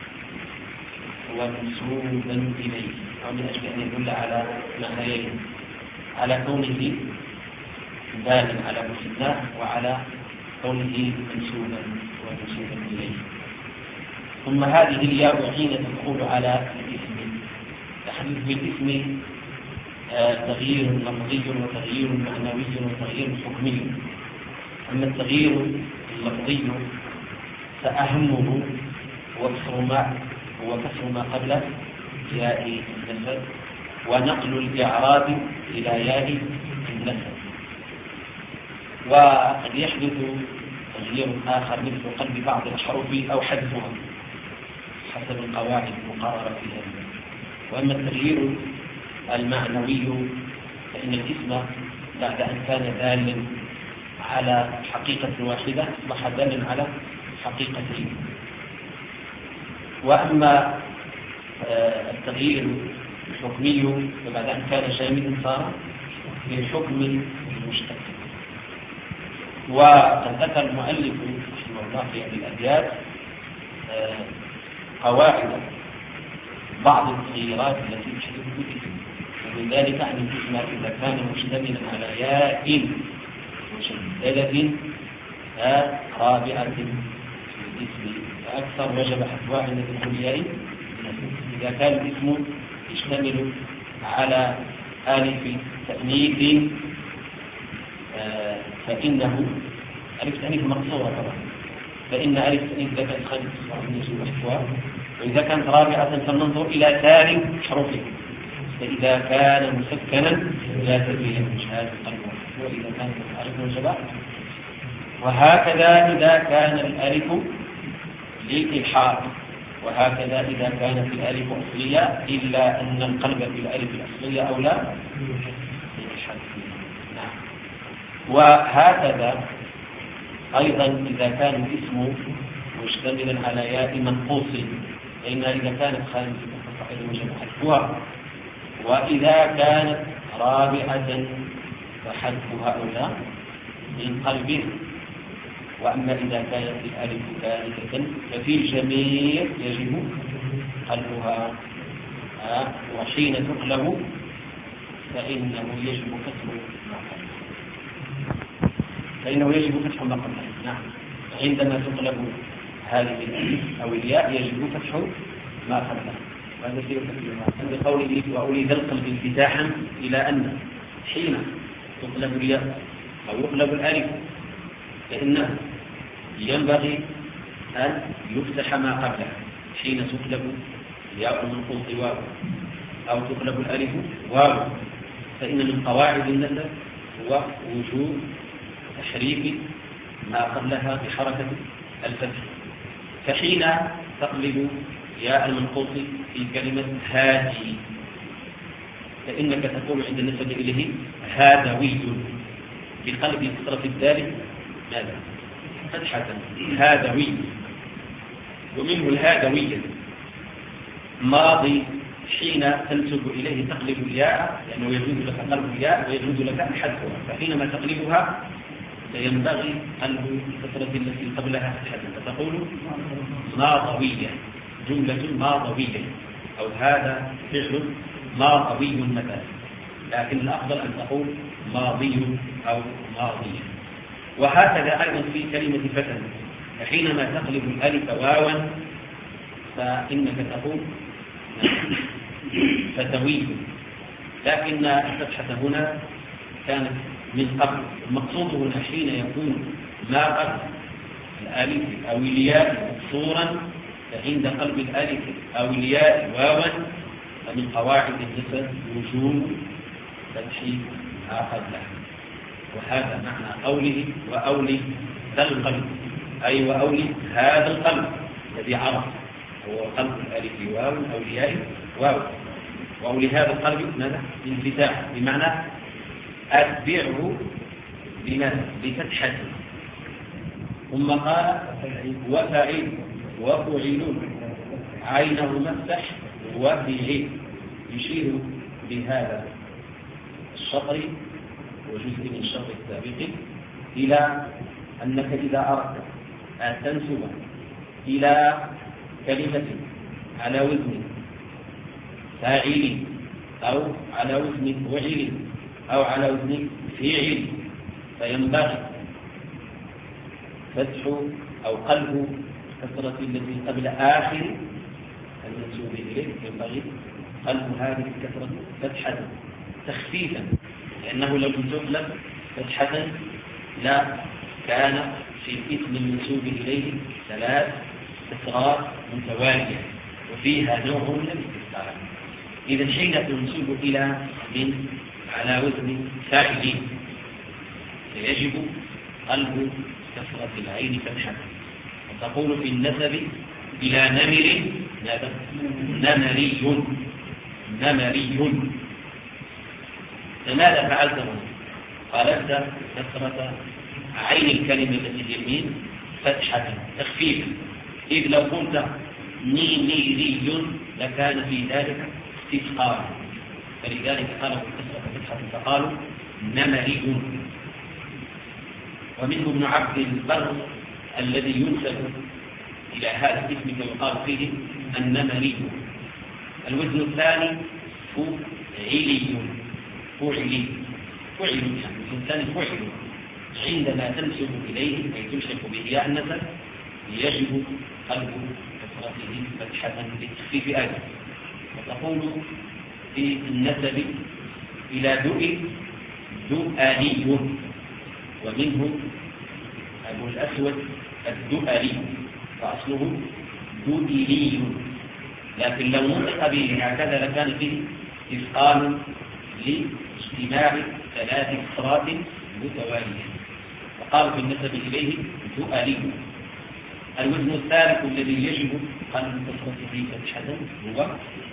ومنسوبا إليه، أو من أجل أن يدل على معنيين، على كونه دال على مثناه وعلى كونه منسوبا ومنسوبا إليه. ثم هذه الياء حين تدخل على الاسم تحدث بالاسم تغيير لفظي وتغيير معنوي وتغيير حكمي. أما التغيير اللفظي فأهمه هو كسر ما هو كسر ما قبل ياء النسب ونقل الإعراب إلى ياء النسب. وقد يحدث تغيير آخر مثل قلب بعض الحروف أو حذفها حسب القواعد المقررة في ذلك. وأما التغيير المعنوي فإن الاسم بعد أن كان دالا على حقيقة واحدة أصبح دالا على حقيقتين. وأما التغيير الحكمي فبعد أن كان شاملا صار بالحكم المشتق. وقد ذكر المؤلف رحمه الله في هذه الأبيات قواعد بعض التغييرات التي تحدث في الاسم، ومن ذلك أن الاسم إذا كان مشتملا على ياء مشددة رابعة في الاسم فأكثر وجب حذفها عند دخول ياء. إذا كان الاسم يشتمل على ألف تأنيث فإنه ألف تأنيث مقصورة طبعا، فإن ألف تأنيث إذا كانت خامسة يجب حذفها، وإذا كانت رابعة فلننظر إلى ثاني حروفه، فإذا كان مسكنا لا تزيد شهادة القلب، وإذا كان ألف وجب. وهكذا إذا كان الألف للإلحاق، وهكذا إذا كانت الألف أصلية، إلا أن القلب في الألف الأصلية أولى للحذف. نعم. وهكذا أيضا إذا كان الاسم مشتملا على ياء منقوص، فإن إذا كانت خامسة فقد وجب حذفها، وإذا كانت رابعة فحذفها أولى من قلبه. وأما إذا كانت الألف ثالثة ففي الجميع يجب قلبها، وحين تقلب فإنه يجب كسر ما قبلها فإنه يجب فتح ما قبلها. نعم. عندما تقلب هذه الألف أو الياء يجب فتح ما قبلها. وهذا في بقوله وأولي ذا القلب انفتاحا إلى أن حين تقلب الياء أو يقلب الألف فإنه ينبغي أن يفتح ما قبلها. حين تقلب الياء المنقوص واو أو تقلب الألف واو فإن من قواعد النسب هو وجوب تحريك ما قبلها بحركة الفتح. فحين تقلب ياء المنقوص في كلمة هادي فإنك تقول عند النسبة إليه هادوي بقلب كسرة الدال ماذا؟ فتحة هادوي. ومنه الهادوية ماضي حين تنسب إليه تقلب الياء لأنه يجوز لك قلب الياء ويجوز لك حذفها، فحينما تقلبها فينبغي قلب الكسرة التي قبلها فتحة فتقول ماضوية، جملة ماضوية، أو هذا فعل ماضوي مثلا، لكن الأفضل أن تقول ماضي أو ماضية. وهكذا أيضا في كلمة فتن حينما تقلب الألف واوا فإنك تقول فتوي، لكن الفتحة هنا كانت من قبل. المقصود هنا حين يكون ما قبل الألف أو الياء مكسورا فعند قلب الألف أو الياء واوا فمن قواعد النسب وجوب فتح آخر له. وهذا معنى قوله وأولي ذا القلب، أي وأولي هذا القلب الذي عرف هو قلب الألف واو أولياء واو. وأولي هذا القلب ماذا؟ انفتاح، بمعنى أتبعه بماذا؟ بفتحة. ثم قال وفعل وفعل عينه مفتح وفعل، يشير بهذا الشطر وجزء من الشطر السابق إلى أنك إذا أردت أن تنسب إلى كلمة على وزن فاعل أو على وزن فعل أو على وزن فعل، فينبغي فتح أو قلب كسرة التي قبل آخر المنسوب إليه، ينبغي قلب هذه الكسرة فتحة تخفيفا، لأنه لو لم تقلب فتحة لا كان في الاسم المنسوب إليه ثلاث كسرات متوالية وفيها نوع من الاستفهام. إذا حين تنسب إلى من على وزن فاعل فيجب قلب كسرة العين فتحة، وتقول في النسب إلى نمر نمري نمري. فماذا فعلت هنا؟ قلبت كسرة عين الكلمة التي اليمين فتحة تخفيفا، إذ لو قلت نيميري لكان في ذلك استثقال، فلذلك قالوا كسرة فتحة فقالوا نمري. ومنه ابن عبد البر الذي ينسب إلى هذا الاسم ويقال فيه النمري. الوزن الثاني فعلي فعلي فعل يعني الإنسان فعل، عندما تنسب إليه أي تلحق به ياء النسب يجب قلب كسرته فتحة للتخفيف أيضا. وتقول في النسب إلى دؤ دؤلي، ومنه أبو الأسود الدؤلي فأصله دؤلي، لكن لو نطق به هكذا لكان فيه إثقال لاجتماع ثلاث كسرات متوالية، فقال في النسب إليه دؤلي. الوزن الثالث الذي يجب قلب كسرته فتحة هو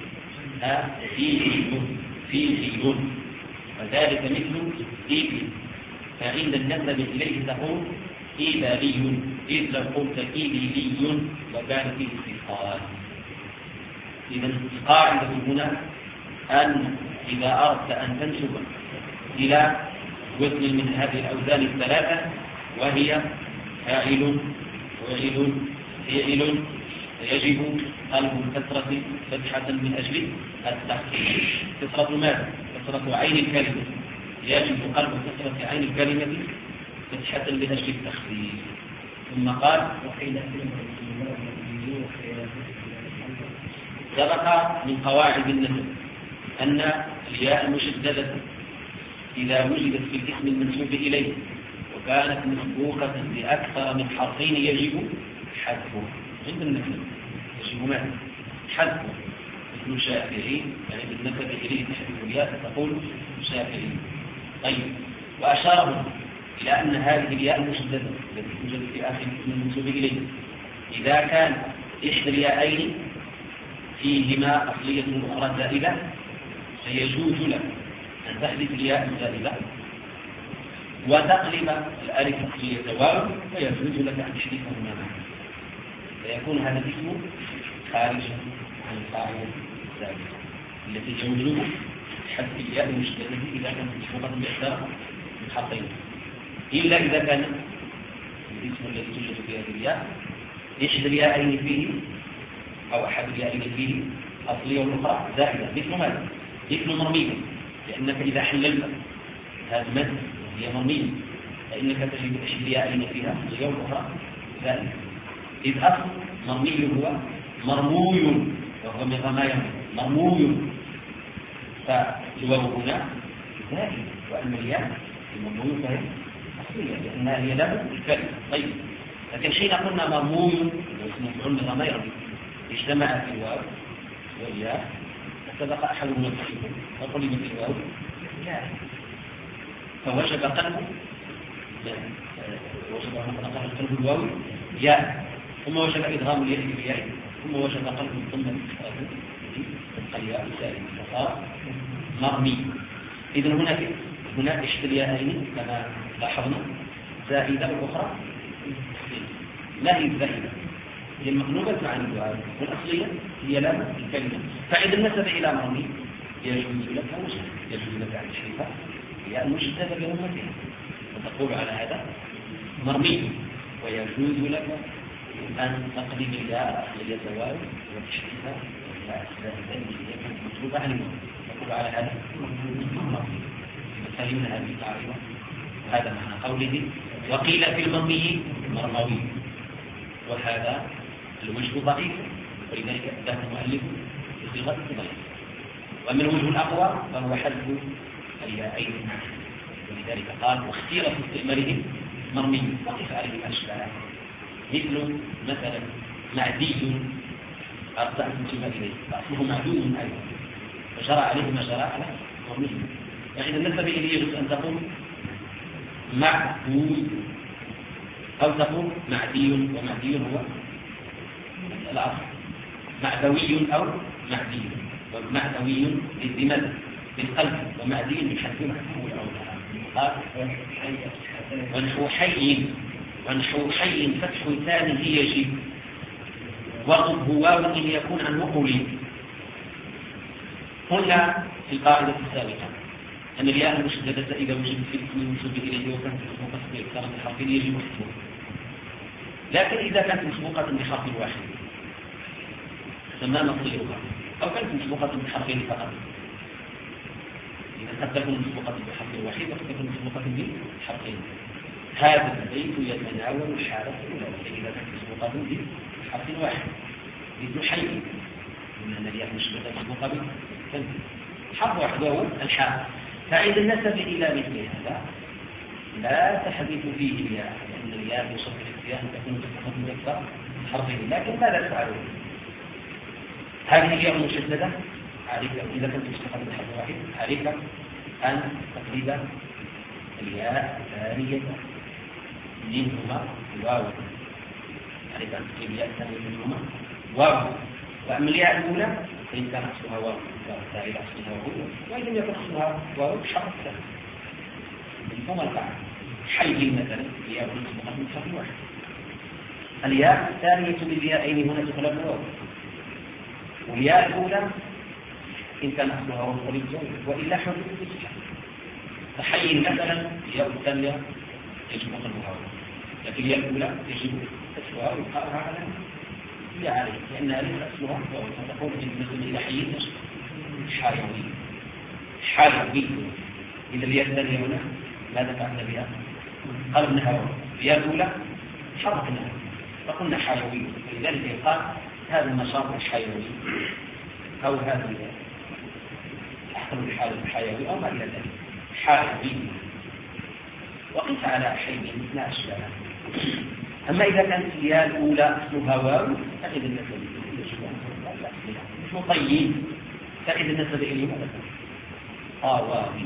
فيعل فيعل، وذلك مثل إيل، فعند النسب إليه تقول إيلالي، إذ لو قلت إيليلي وكان فيه استثقال. إذا القاعدة هنا أن إذا أردت أن تنسب إلى وزن من هذه الأوزان الثلاثة وهي فاعل وعل فعل يجب قلب الكسرة فتحة من أجل التخفيف. كسرة ماذا؟ كسرة عين الكلمة، يجب قلب كسرة عين الكلمة فتحة من أجل التخفيف. ثم قال سبق من قواعد النسب أن الياء المشددة إذا وجدت في الاسم المنسوب إليه وكانت مسبوقة بأكثر من حرفين يجب حذفه. عند النسب يجب ماذا؟ حذفه، مثل شافعي، يعني بالنسبة إليه تحذف الياء تقول شافعي. طيب، وأشاره إلى أن هذه الياء المشددة التي توجد في آخر الاسم المنسوب إليه إذا كان إحدى الياءين فيهما أصلية أخرى زائدة فيجوز لك أن تحذف الياء الزائدة وتقلب الألف الأصلية واو، فيجوز لك أن تحذفهما معا، فيكون هذا الاسم خارجا عن القاعدة السابقة التي يجوز حذف الياء المشددة إذا كانت مسبوقة بإحدى الحرفين، إلا إذا كان الاسم الذي توجد فيه هذه الياء إحدى الياءين فيه أو أحد الياءين فيه أصلية والأخرى زائدة، مثل ماذا؟ مثل مرمية، لأنك إذا حللت هذا المد هي مرمية فإنك تجد إحدى الياءين فيها أصلية والأخرى زائدة، إذ أصل مرمي هو مرموي وهو من غماية مرموي، فالواو هنا زائد وأما الياء المرموي فهي أصلية لأنها هي لام الكلمة. طيب، لكن حين قلنا مرموي واسمه مفعول من غماية اجتمعت الواو والياء فسبق أحدهما التحريف وقلبت الواو ياء، فوجب قلبه وجب قلب الواو ياء، ثم وجب إدغام الياء بالياء، ثم وجب قلب الضمة الياء سالم فصار مرمي. إذن هنا هنا إحدى الياءين كما لاحظنا زائدة الأخرى لا هي الزائدة، هي المقلوبة مع الواو، والأصلية هي لام الكلمة. فإذا نسب إلى مرمي يجوز لك وجه يجوز لك أن تشريفها هي المشددة بأمتها وتقول على هذا مرمي، ويجوز لك أن تقلب الياء أصلية الواو وتشريفها مطلوبة عن المرمي، تقول على هذا مرمي. فهمنا هذه التعريفة، وهذا معنى قوله وقيل في المرمي مرموي، وهذا الوجه ضعيف ولذلك أداه المؤلف بصيغة الضعيف. ومن الوجه الأقوى فهو حذف الياءين، ولذلك قال واختير في استعمالهم مرمي وقف عليه الأشباه، مثل مثلا معدي أردت أن تنتبه إليه فأصله معدوم أيضا فجرى عليه ما جرى على مرمي. فإذا النسب إليه يجوز أن تقول معدود أو تقول معدي، ومعدي هو الأصل، معدوي أو معدي، ومعدوي بالذمة بالقلب، ومعدي بحذف محفوظ قال ونحو حي، ونحو حي فتح ثاني يجب وقف واو إن يكون عنه قولي. قلنا في القاعدة السابقة أن الياء المشددة إذا وجدت في الاسم المنسوب إليه وكانت مسبوقة بأكثر من حرف يجب حذفها، لكن إذا كانت مسبوقة بحرف واحد سمى مصيرها، أو كانت مسبوقة بحرفين فقط، إذا قد تكون مسبوقة بحرف واحد وقد تكون مسبوقة بحرفين. هذا البيت يتناول الحالة الأولى إذا كانت مسبوقة بحرف واحد، مثل حي إن الياء المشددة مسبوقة بحرف واحد وهو الحاء. فإذا النسب إلى مثل هذا لا تحدث فيه الياء، لأن الياء يصف الاختيار تكون مسبوقة بأكثر حرفين، لكن ماذا تفعلون؟ هذه الياء المشددة عليك إذا كنت مسبوقة بحرف واحد عليك أن تقلب الياء الثانية منهما واو، عليك أن تقلب الياء الثانية منهما واو. وأما الياء الأولى فإن كان أصلها واو فإلى أصلها واو، وإن لم يكن أصلها واو بحرف ثاني منهما القاعدة. حي مثلا الياء مسبوقة بحرف واحد، الياء الثانية بالياءين هنا تقلب واو، والياء الأولى إن كان أصلها واو قليل وإلا حدث الإسلام. فحي مثلا الياء الثانية يجب قلبها، لكن الياء الأولى يجب فتحها وإبقاؤها على لا عليه، لأنها ليس أصلها واو، فتقول بالنسبة إلى حي حيوي حيوي. إذا الياء الثانية هنا ماذا فعلنا بها؟ قلبناها واو، الياء الأولى حركناها فقلنا حيوي، ولذلك يقال هذا النشاط الحيوي أو هذا أحسن الحال الحيوي أو ما إلى ذلك حيوي، وقف على حي لا أشبه. أما إذا كانت الياء الأولى أصلها واو فإذا النسب مش مطيب، فإذا النسب إليه ماذا؟ طاواوي،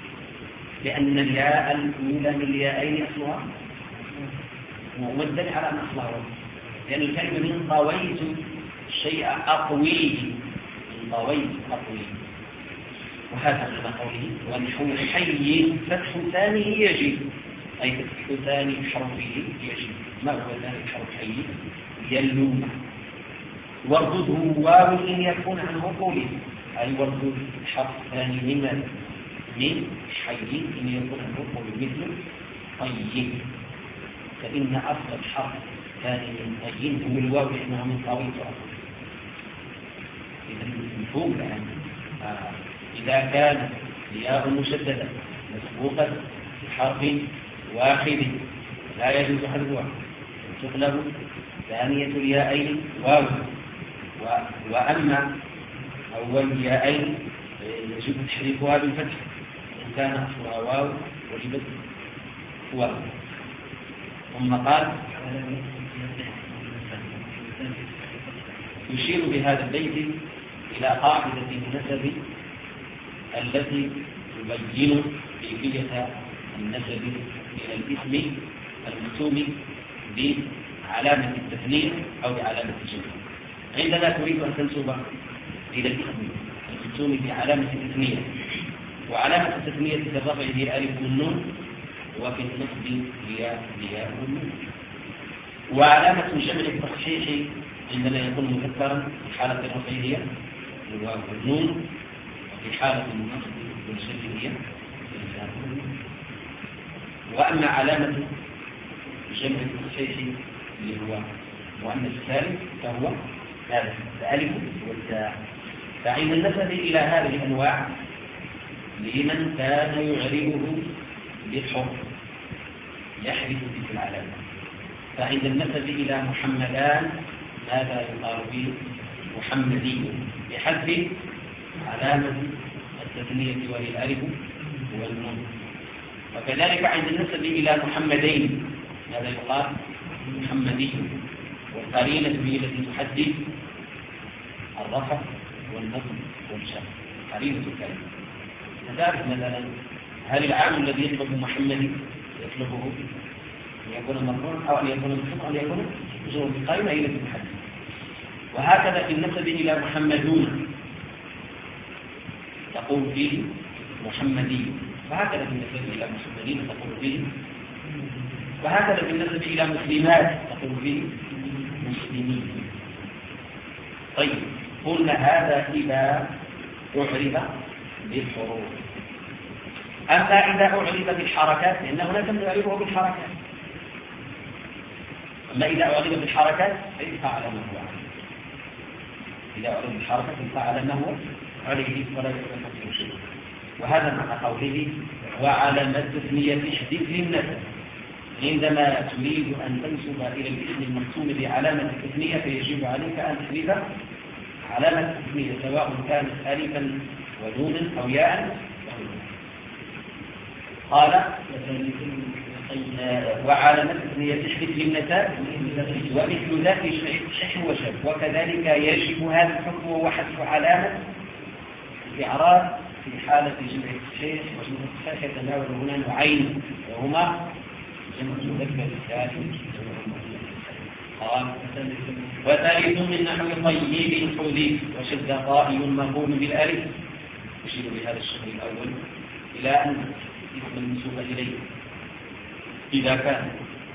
لأن الياء الأولى من الياءين أصلها ممدد على أن أصلها واو، لأن الكلمة من طويت الشيء أطويه، من طويت أطويه، وهذا معنى قوله ونحو حي فتح ثاني يجب، أي فتح ثاني حرفه يجب. ما هو ثاني حرف حي؟ يلو. وردده واو إن يكون عنه قولي، أي وردد الحرف الثاني من من حي إن يكون عنه قولي، مثل طيب، فإن أصل الحرف الثاني من طيب هو الواو لأنه من طويل أصلا. إذا مفهوم الآن آه. إذا كانت الياء مشددة مسبوقة بحرف واحد لا يجوز حذفها، تقلب ثانية الياءين واو، وأما أول الياءين يجب تحريفها بالفتح، إن كان أصلها واو وجبت واو. ثم قال يشير بهذا البيت إلى قاعدة النسب التي يبين كيفية النسب إلى الاسم المكتوم بعلامة التثنية أو بعلامة الجمع. عندما تريد أن تنسب إلى الاسم المكتوم بعلامة التثنية، وعلامة التثنية في الرفع هي الألف والنون، وفي النصب هي الياء والنون. وعلامة جمع التصحيح عندما يكون مذكرا في حالة الرفع هي الواو والنون، وفي حالة النصب والجر هي الياء والنون. وأما علامة جمع التصحيح اللي هو مؤنث الثالث فهو هذا الألف والتاء. فعند النسب إلى هذه الأنواع لمن كان يعربه بالحرف يحرف تلك العلامة. فعند النسب إلى محمدان ماذا يقال به؟ محمدي، بحذف علامة التثنية وهي الألف والنون. وكذلك عند النسب إلى محمدين ماذا يقال؟ محمدي، والقرينة هي التي تحدد الرفع والنصب والجر، قرينة الكلمة. نعرف مثلا هل العام الذي يطلب محمدي يطلبه أن يكون مرفوعا أو أن يكون منصوبا أو أن يكون مجرورا بالقرينة هي التي تحدد. وهكذا في النسب إلى محمدون تقول فيه محمدي، وهكذا في النسب إلى محمدين تقول فيه، وهكذا في النسب إلى مسلمات تقول فيه مسلمين. طيب قلنا هذا إذا أعرب بالحروف. أما إذا أعرب بالحركات فإن هناك من يعربه بالحركات. أما إذا أعرب بالحركات فيبقى على ما هو عليه. إذا أعرب بالحركات فيبقى على ما هو عليه ولا يتفق شيء. وهذا مع قوله وعلامة التثنية احذف للنسب. عندما تريد أن تنسب إلى الاسم المكتوم بعلامة التثنية فيجب عليك أن تحذف علامة التثنية سواء كانت ألفا ونونا أو ياء. قال وعلامة التثنية تحذف للنسب ومثل ذا في شح وشب. وكذلك يجب هذا الحكم وهو حذف علامة الإعراب في حالة جمع التصحيح. وجمع التصحيح يتناول هنا نوعين وهما جمع المذكر السالم قال وثالث من نحو طيب حذيف وشد قائم مقول بالالف. يشير بهذا الشكل الاول الى ان اسم المنسوب اليه اذا كان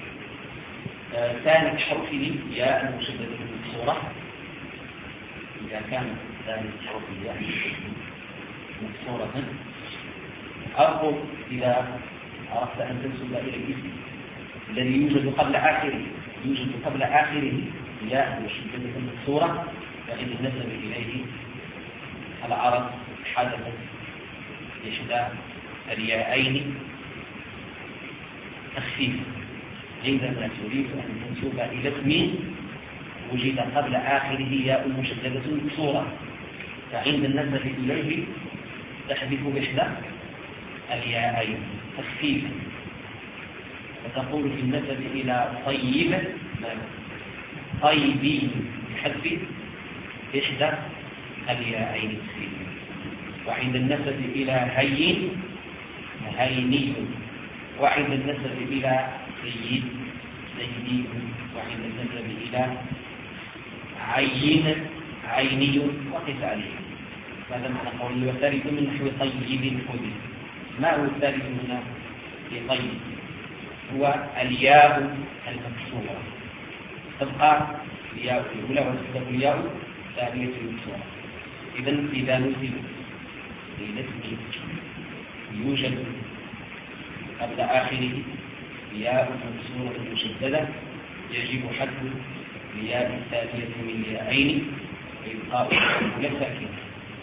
ثاني حرفه ياء مشدده مكسوره، اذا كان ثاني حرفه ياء مكسوره، او اذا أردت أن تنسب إلى الاسم الذي يوجد قبل آخره يوجد قبل آخره ياء مشددة مكسورة فإن النسب إليه العرب حدثت إحدى الياءين تخفيفا. عندما تريد أن تنسب إلى اسم وجد قبل آخره ياء مشددة مكسورة فعند النسب إليه تحذف إحدى الياءين تخفيفا، فتقول في النسب إلى طيب طيبي بحذف إحدى الياءين تخفيفا. وعند النسب إلى هين هيني، وعند النسب إلى سيد سيدي، وعند النسب إلى عين عيني وقف عليه. هذا معنى قوله والثالث من نحو طيب حذف. ما هو الثالث هنا في طيب؟ هو الياء المكسورة، تبقى الياء الأولى وتكتب الياء الثانية المكسورة. إذن إذا نسب إلى اسم يوجد قبل آخره ياء مكسورة مشددة يجب حذف الياء الثانية من ياءين وإبقاء الأولى ساكنة.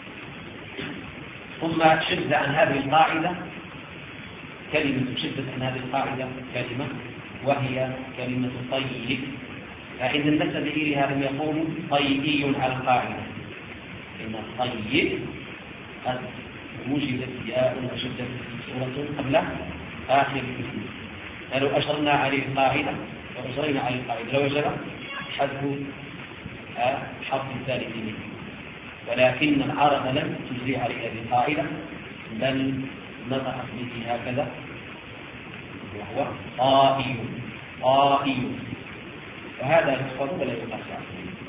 ثم شد عن هذه القاعدة كلمة شدت عن هذه القاعدة كلمة وهي كلمة طيب. فعند النسب إليها لم يقولوا طيبي على القاعدة، إن طيب قد وجدت ياء وشدت صورة قبل آخر الاسم. فلو أشرنا عليه القاعدة وأشرنا عليه القاعدة لوجد حذف حرف الثالث منه، ولكن العرب لم تجري عليه هذه القاعدة بل نطق به هكذا وهو طائي طائي، وهذا يحفظ ولا يقصر.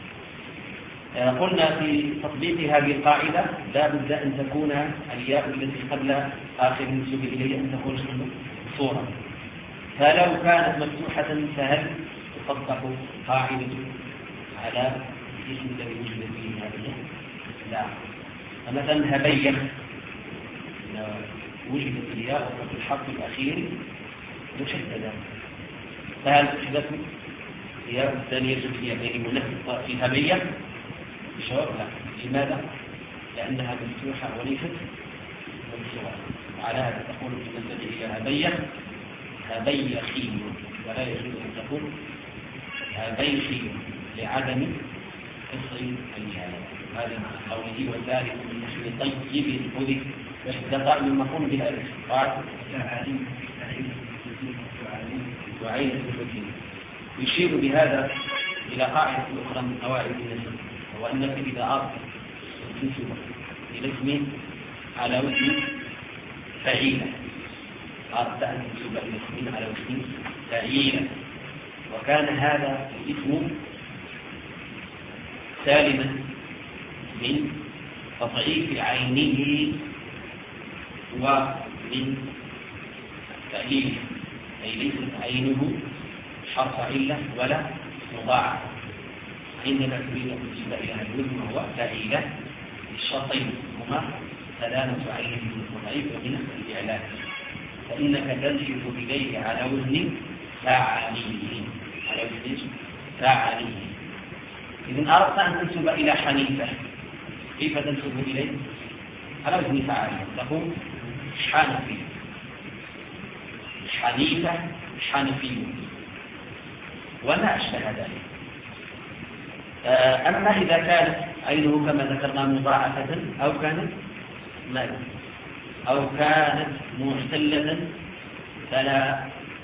قلنا في تطبيق هذه القاعدة لا بد أن تكون الياء التي قبل آخر المنسوب إليه أن تكون صورة، فلو كانت مفتوحة فهل تطبق قاعدة على الاسم الذي وجد فيه هذه؟ لا. فمثلا هبية وجدت الياء وفي الحرف الأخير مشددة، فهل تحدث الياء الثانية التي بين منفذ في هبية؟ الجواب لا. لماذا؟ لأنها مفتوحة وليست مكسورة، وعلى هذا تقول بالنسبة إلى هبية هبيخي، ولا يجوز أن تقول هبيخي لعدم قصر الياء. هذا مع قوله وذلك من نحو طيب الحدث، ده قائم مفهوم بالألف قال وعين الحدث. يشير بهذا إلى قاعدة أخرى من قواعد النسب، هو أنك إذا أردت تنسب إلى اسم على وزن فعيلة، أردت أن تنسب إلى اسم على وزن فعيلة، وكان هذا الاسم سالما من تضعيف عينه ومن تأليف، أي ليست عينه حرف علة ولا مضاعف، عندما تريد أن تنسب إلى الوزن وهو فعيلة الشرطين هما سلامة عينه من التضعيف ومن الإعلان، فإنك تنسب إليه على وزن فاعليه، على وزن فاعليه. إذن أردت أن تنسب إلى حنيفة، كيف تنسب إليه؟ على وزن فاعليه، تقول حنفي، حنيفة حنفي، وما أشبه ذلك. أما إذا كانت عينه كما ذكرنا مضاعفة أو كانت ماذا أو كانت معتلة فلا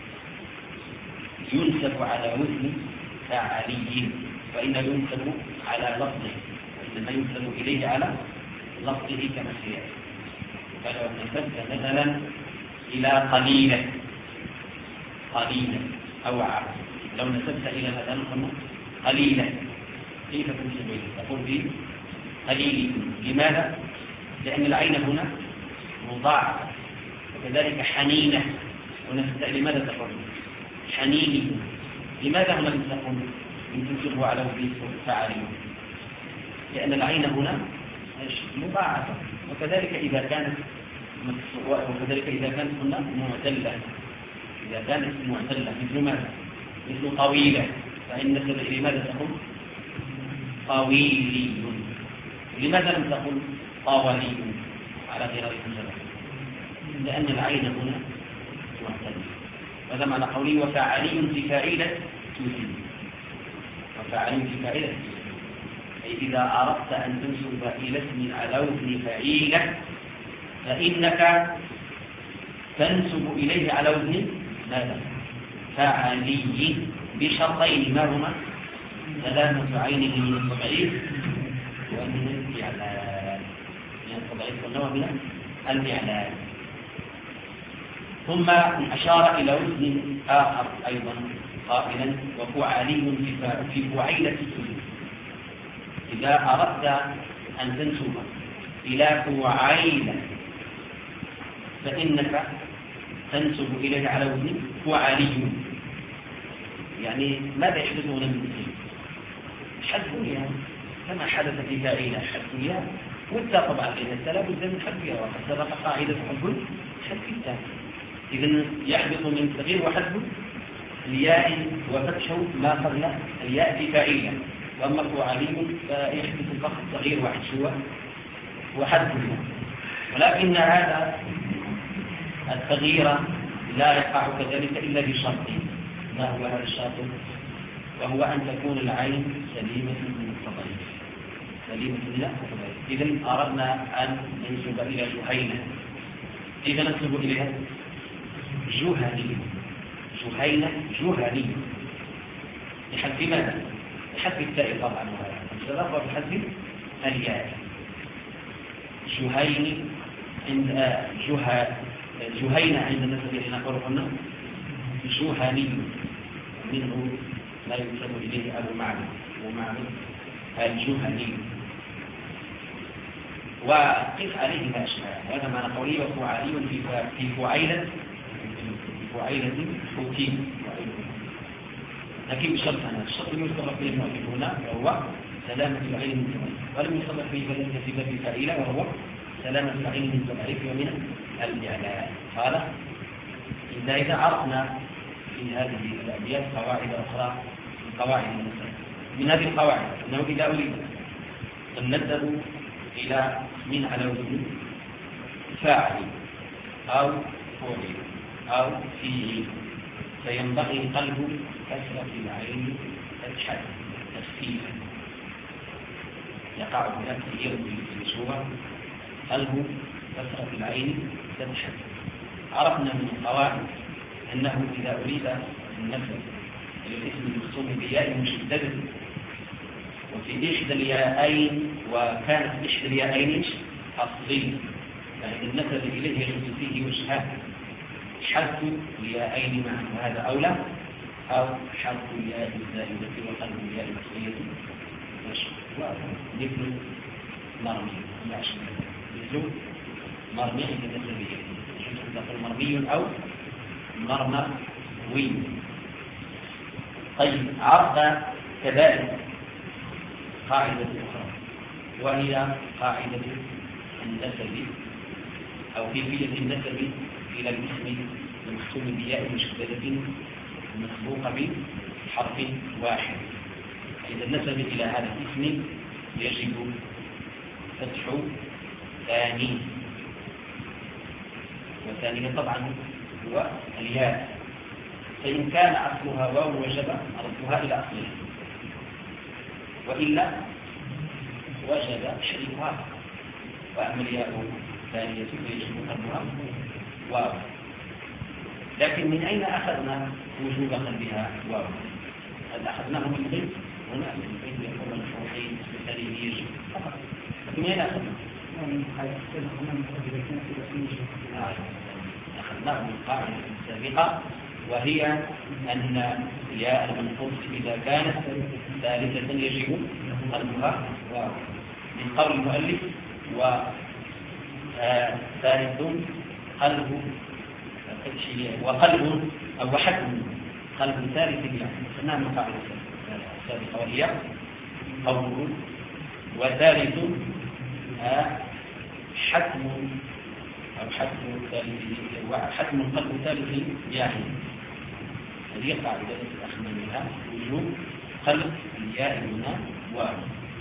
ينسب على وزن فاعلي، وإنما ينسب على لفظه، وإنما ينسب إليه على لفظه كما سيأتي. فلو نسبت مثلا إلى قليلة قليلة أو عرض، لو نسبت إلى مثلا قليلة كيف تنسب إليه؟ تقول به قليل. لماذا؟ لأن العين هنا مضاعفة، وكذلك حنينة ونسبت. لماذا تقول حنيني؟ لماذا هنا تقول تنسبه على وزن فاعل؟ لأن العين هنا مضاعفة، وكذلك إذا كانت وكذلك إذا كانت هنا معتلة، إذا كانت معتلة مثل ماذا؟ مثل طويلة، فإن نسب إليه ماذا تقول؟ طويلي. لماذا لم تقل طاولي على غير السبب؟ لأن العين هنا معتلة. هذا معنى قولي وفاعلي في فاعلة توزن، وفاعلي في فاعلة توزن، أي إذا أردت أن تنسب إلى اسم على وزن فعيلة فإنك تنسب إليه على وزن ماذا؟ فاعلي، بشرطين، ما هما؟ سلامة عينه من التضعيف ومن الإعلان، من التضعيف والنوع من الإعلان. ثم أشار إلى وزن آخر أيضا قائلا وفعلي في فعيلة السجود. إذا أردت أن تنسب إلى فعيلة فإنك تنسب إليه على وزن فعلي. يعني ماذا يحدث هنا من السجود؟ حذف الياء كما حدث في فاعلة، حذف الياء والتاء طبعا إذا لا بد من حذف الياء، وقد سبق قاعدة حذف حذف التاء. إذن يحدث من تغيير وحذف الياء وفتح ما قبل الياء في فاعلة، وأما فعلي فيحدث فقط تغيير واحد شو وحذف الياء. ولكن هذا التغيير لا يقع كذلك إلا بشرط. ما هو هذا الشرط؟ وهو أن تكون العين سليمة من التضعيف، سليمة من التضعيف. إذن أردنا أن ننسب إلى جهينة، إذا ننسب إليها جهني، جهينة جهني، لحذف ماذا؟ لحذف التاء طبعا، وهذا بحذف الياء. جهيني عند جهة جهينة عند الناس الذين نقولهن جهني منه لا ينسب إليه أبو معبد ومعنى الجهني وقف عليه ما أشبه هذا معنى قولي وفعالي في في فعيلة في فعيلة حوتين لكن بشرط هنا الشرط يصرف به المؤلف هنا وهو سلامة العين من التبعيف ولم يصرف به فلن في باب فائلة وهو سلامة العين من التبعيف ومن الإعلان قال إذا إذا عرفنا في هذه الأبيات قواعد أخرى قواعد المسألة من هذه القواعد أنه إذا أريد أن ندب إلى من على وزن فاعل أو فعل أو فيه فينبغي قلب كسرة العين فتحا تخفيفا يقع هناك كثير في الصورة قلب كسرة العين فتحا. عرفنا من القواعد أنه إذا أريد النسب للاسم المخصوم بياء مشددة وفي إحدى الياءين وكانت إحدى الياءين أصلية فإن النسب إليه يجوز فيه وجهان حذف الياءين معا وهذا أولى أو حذف الياء الزائدة وقلب الياء الأصلية مثل مرمي مثل مرمي عند النسب إليه يجوز أن تقول مرمي أو مرموي. طيب عرفنا كذلك قاعدة أخرى وهي قاعدة النسب أو كيفية النسب إلى الاسم المختوم بياء مشددة مسبوقة بحرف واحد. إذا النسب إلى هذا الاسم يجب فتح ثاني والثاني طبعا هو الياء فإن كان أصلها واو وجب ردها إلى أصلها وإلا وجب شريكها وأما الياء الثانية فيجب قلبها واو. لكن من أين أخذنا وجوب قلبها واو؟ هل أخذناه من البيت؟ هنا من البيت يقول الحوحين الثاني يجب فقط. من أين أخذناه؟ أخذناه من القاعدة السابقة وهي أن ياء المنقوص إذا كانت ثالثة يجب قلبها واو من قول المؤلف وثالث قلب وقلب أو حكم قلب ثالث يعني سمعنا من قاعدة السابقة وهي قول وثالث حكم أو حكم ثالث وحكم قلب ثالث يعني هذه قاعدة الأخذ منها وجوب قلب الياء هنا واو.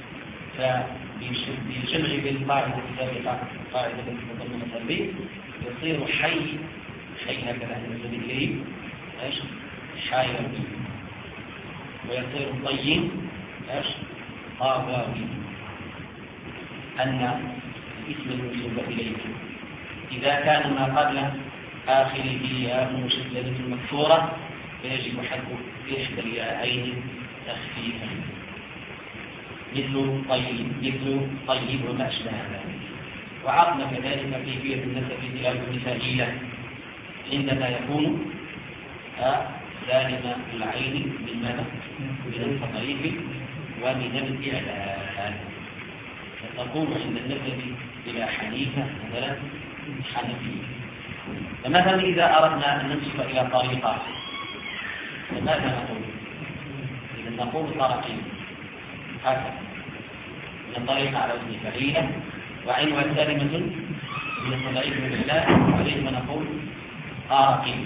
فبالجمع بين القاعدة السابقة قاعدة المتضمنة البيت يصير حي حي هكذا نسبة إليه ايش حاير ويصير طيب ايش قاواوي أن الاسم المنسوب إليه إذا كان ما قبل آخره ياء مشددة مكسورة فيجب حذف إحدى الياءين تخفيفا مثل طيب مثل طيب وما أشبه ذلك. وعرفنا كذلك كيفية النسب إلى المثالية عندما يكون سالم العين من ماذا؟ من التضعيف ومن الإعلان. فتقول عند النسب إلى حنيفة مثلا حنفية. فمثلا إذا أردنا أن ننسب إلى طريقة فماذا نقول؟ إذا نقول طرقين هكذا من الطريقة على وزن فعيلة وعينها سالمة من التضعيف بالله وعليه ما نقول طارقين.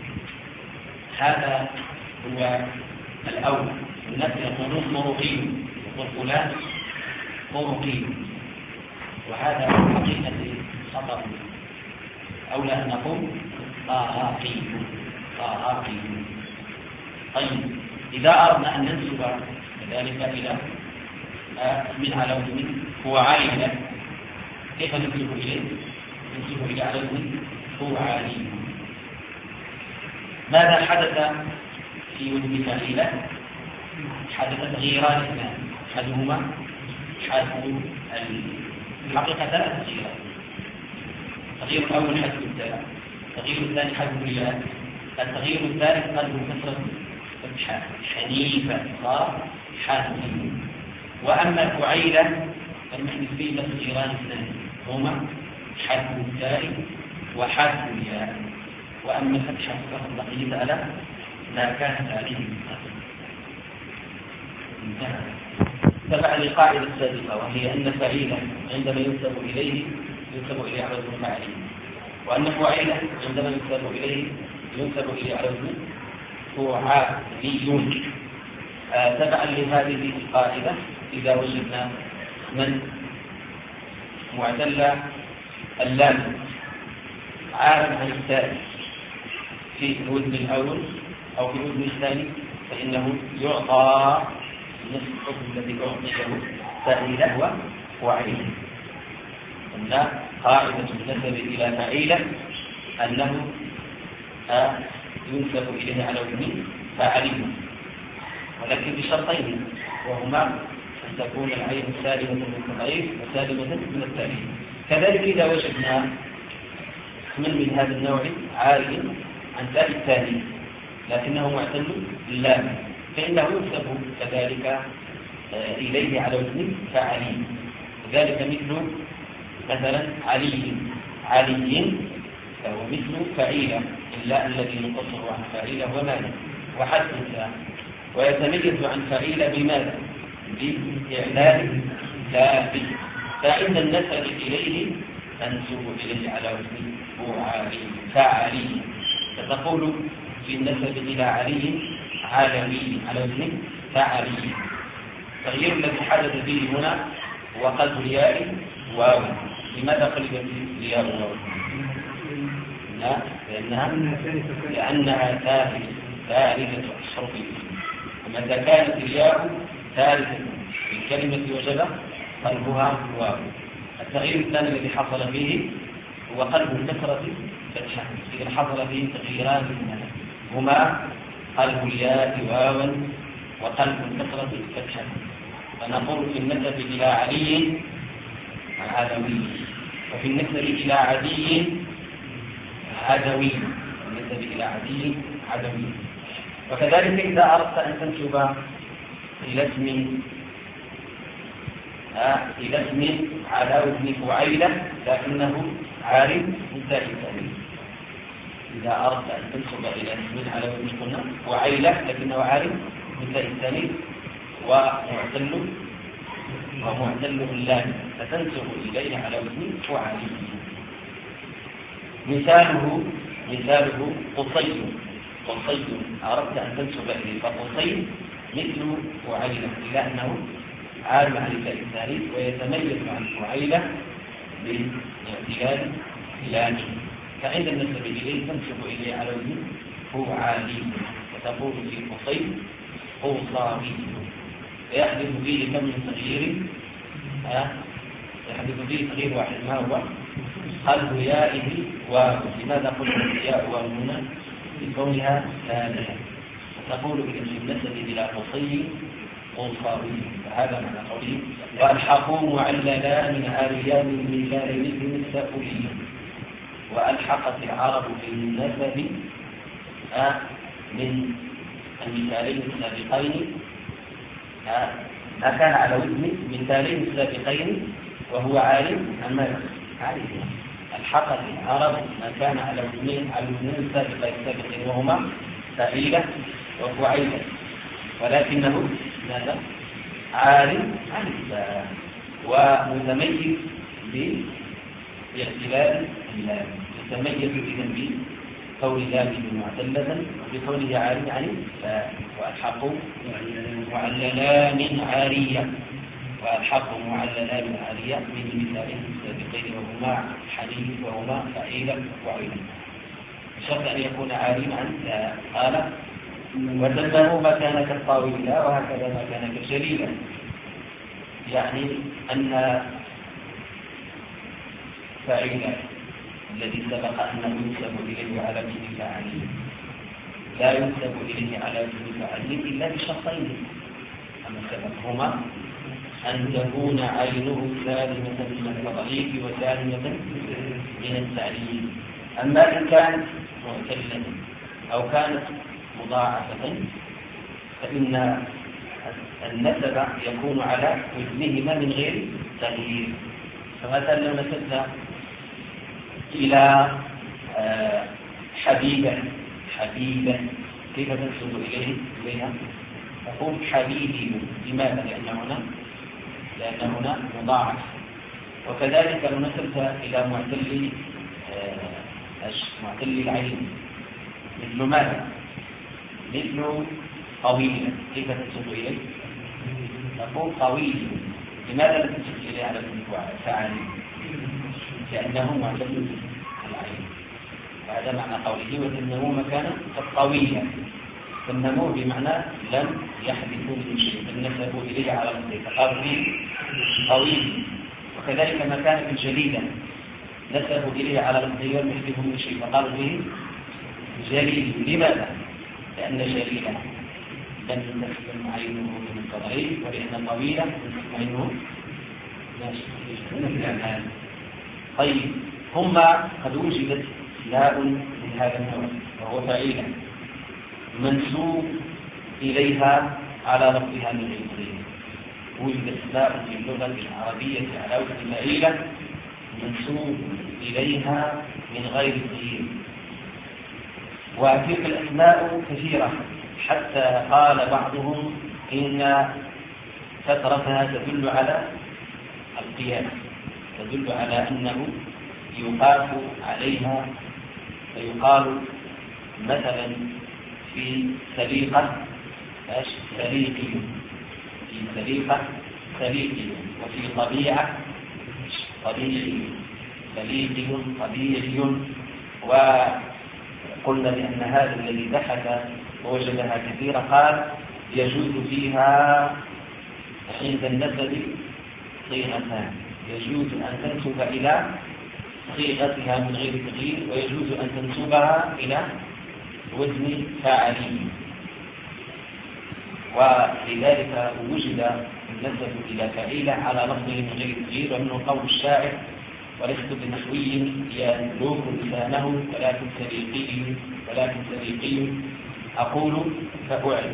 هذا هو الأول. الناس يقولون طرقين يقول فلان طرقين وهذا حقيقة خطأ. أولى أن نقول طاراقين طاراقين. طيب إذا أردنا أن ننسب ذلك إلى من على وزن فعالة كيف ننسب إليه؟ ننسب إلى على وزن فعالي. ماذا حدث في وزن فعيلة؟ حدث تغييران اثنان أحدهما حذف الحقيقة ثلاث تغييرات. التغيير الأول حذف التاء التغيير الثاني حذف الياء. التغيير الثالث قلب الكسرة فتحة حنيفة صار حاسم. وأما فعيلة فالمحدث فيه له جيران اثنان هما حذف التاء وحذف الياء. وأما الفتحة البقية ألا لا كانت عليه انتهى. تبع للقاعدة السابقة وهي أن فعيلة عندما ينسب إليه ينسب إليه على وزن فاعل، وأن فعيلة عندما ينسب إليه ينسب إليه على وزن فعالي. آه تبعا لهذه القاعدة إذا وجدنا من معتل اللام عارض عن التاء في الوزن الأول أو في الوزن الثاني فإنه يعطى نفس الحكم الذي أعطيه فعيلة وفعيلة. أن قاعدة النسب إلى فعيلة أنه آه ينسب إليه على وزن فاعلين، ولكن بشرطين، وهما أن تكون العين سالمة من التضعيف وسالمة من التأليف. كذلك إذا وجدنا من من هذا النوع عاري عن تاء الثاني لكنه معتل باللام فإنه ينسب كذلك إليه على وزن فاعلين. ذلك مثل مثلا علي علي فهو مثل فعيلة إلا الذي نقصر عن فعيلة وماذا وحذف التاء، ويتميز عن فعيلة بماذا؟ بإعلان تاء. فعند النسب إليه تنسب إليه على وزن فعالي فاعلي. فتقول في النسب إلى علي عالمي على وزن فاعلي. التغيير الذي حدث به هنا هو قلب الياء واو. لماذا قلبت الياء واو؟ لا لأنها لأنها ثالثة ثالثة الحرف. ومتى كانت الياء ثالثة الكلمة وجب قلبها واو. التغيير الثاني الذي حصل فيه هو قلب الكسرة فتحة. إذا حصل فيه تغييران هما قلب الياء واوا وقلب الكسرة فتحة. فنقول في النسب إلى علي عدوي، وفي النسب إلى عدي عدوي، النسب إلى عدي عدوي. وكذلك إذا أردت أن تنسب إلى اسم إلى اسم على وزن فعيلة لكنه عارف من تاء التأنيث. إذا أردت أن تنسب إلى اسم على وزن قلنا فعيلة لكنه عارف من تاء التأنيث ومعتل ومعتل اللام فتنسب إليه على وزن فعالي. مثاله مثاله قصي. قصي أردت أن تنسب إليه فقصي مثل فعيلة إلا أنه عارف عن تاء التأنيث ويتميز عن فعيلة باعتلال لامه. فعند النسب إليه تنسب إليه على وزن فعالي فتقول في قصي قوصاوي. يحدث فيه كم من تغيير ها يحدث فيه تغيير واحد ما هو قلب يائه واو. لماذا قلت الياء واو هنا؟ لكونها ثانية. تقول في النسب إلى قصي قوصاوي. فهذا معنى قوله والحقوا معللا من عاريان من مثال مثل الساقلي. وألحقت العرب في النسب من المثالين السابقين ما كان على وزن مثالين السابقين وهو عالم عن عالم. الحقت العرب ما كان على وزنين على وزنين السابقين السابقين وهما فعيلة وفعيلة، ولكنه ماذا؟ عالم عن ومتميز باختلاف اللام. يتميز إذن بقول لامه معتلة وبقوله عالم عن وألحقوا معللان عارية وألحقوا معللان عارية من مثالين السابقين وهما حنين وهما فعيلة وفعيلة. بشرط أن يكون عالم عن قال وتنبهوا ما كان كالطاولة وهكذا ما كان كالجليلة. يعني أن فعيلة الذي سبق أنه ينسب إليه على وزن فاعلين لا ينسب إليه على وزن فاعلين إلا بشرطين. أما السبب هما أن تكون عينه سالمة من التضعيف وسالمة من التعليل. أما إن كانت معتلة أو كانت مضاعفة فإن النسب يكون على وزنهما من غير تغيير. فمثلا لو نسبنا إلى حبيبة حبيبة كيف تنسب إليه إليها؟ تقول حبيبي. لماذا؟ لأن هنا لأن هنا مضاعف. وكذلك لو نسبت إلى معتل معتل العين مثل ماذا؟ مثل طويل. كيف تنسب إليه؟ تقول طويل. لماذا لا تنسب إليه على فعال؟ لأنه معتل العين. هذا معنى قوله وتنمو مكانا الطويلة. فالنمو بمعنى لم يحدثوا من شيء فالنسبوا إليه على مصدر فقالوا به طويل. وكذلك مكانة الجليلة نسبوا إليه على مصدر لم يحدثوا من شيء فقالوا به جليل. لماذا؟ لأن جليلة لم تنسب عينه من الضعيف ولأن طويلة تنسب عينه من الأمان. طيب ثم قد وجدت لاء من هذا النوع وهو فعيلة منسوب إليها على لفظها من غير. وجدت لاء في اللغة العربية على وزن فعيلة منسوب إليها من غير تغيير. وتلك الأسماء كثيرة حتى قال بعضهم إن كثرتها تدل على القياس، تدل على أنه يقاس عليها. فيقال مثلا في سليقة سليقي، في سليقة سليقي، وفي طبيعة طبيعي سليقي طبيعي. وقلنا بأن هذا الذي بحث ووجدها كثيرة قال يجوز فيها عند النسب صيغتان، يجوز أن تنسب إلى صيغتها من غير تغيير ويجوز أن تنسبها إلى وزن فاعله. ولذلك وجد النسب إلى فعيلة على لفظه من غير تغيير. ومنه قول الشاعر ولست بنحوي يملك لسانه ولكن سليقي ولكن سليقي أقول فأعلم.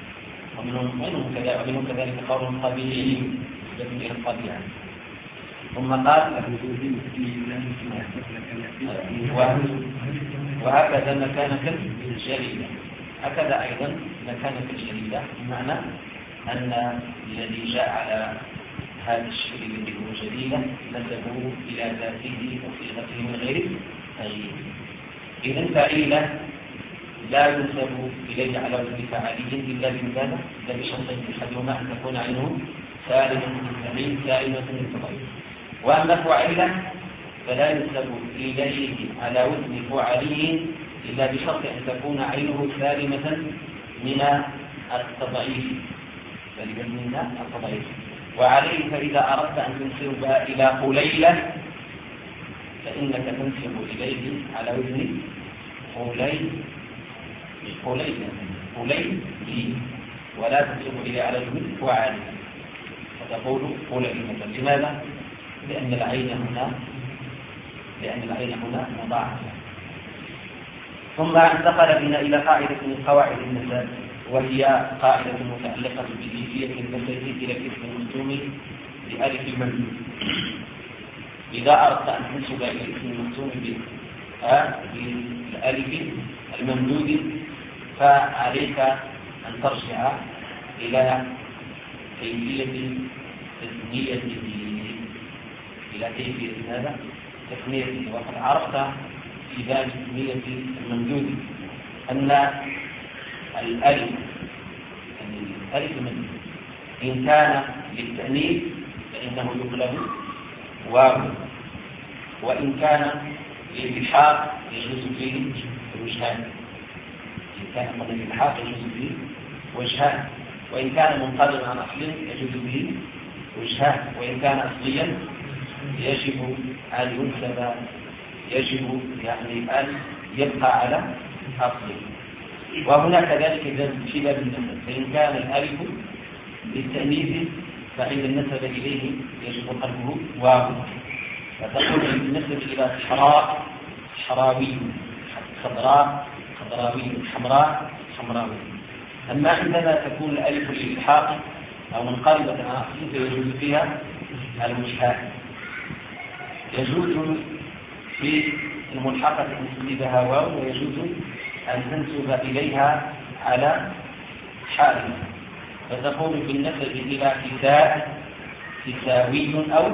ومنهم كذلك قول طبيعي يسمى الطبيعة. ثم قال وهكذا مكانة الجليلة، هكذا أيضا مكانة الجليلة بمعنى أن الذي جاء على هذا الشيء الذي هو جليلة نسبه إلى ذاته وصيغته من غير تغيير. إذن فعيلة لا ينسب إليه على وزن فاعله إلا بماذا؟ إلا بشرطين: أحدهما أن تكون عينه سالمة من سالمة من الضعيف. وأما فعيلة فلا ينسب إليه على وزن فعلي إلا بشرط أن تكون عينه سالمة من التضعيف من التضعيف. وعليه فإذا أردت أن تنسب إلى قليلة فإنك تنسب إليه على وزن قليل قليل قليل ولا تنسب إليه على وزن فعل فتقول قليل. لماذا؟ لأن العين هنا لأن العين هنا مضاعفة. ثم انتقل بنا إلى قاعدة من قواعد النسب، وهي قاعدة متعلقة بكيفية النسب إلى الاسم المختوم بألف الممدود. إذا أردت أن تنسب إلى الاسم المختوم بالألف الممدود فعليك أن ترجع إلى كيفية تسميته إلى كيفية هذا تسميته. وقد عرفت في باب تسمية الممدود أن الألف الألف الممدود إن كان للتأنيث فإنه يقلب واو، وإن كان للإلحاق يجوز فيه وجهان. إن كان للإلحاق يجوز فيه وجهان، وإن كان منقلبا عن أصل يجوز به وجهان، وإن كان أصليا يجب أن ينسب يجب يعني أن يبقى على أصله. وهنا كذلك في باب النسب، فإن كان الألف للتأنيث فإن النسب إليه يجب قلبه واو. فتقول النسب إلى صحراء حراوي، خضراء خضراوي، حمراء حمراوي. أما عندما تكون الألف للإلحاق أو منقلبة عن أصل فيجوز فيها المشهاة. يجوز في الملحقة أن تسندها واو، ويجوز أن تنسب إليها على حالها، فتقول بالنسبة إلى كساء كساوي أو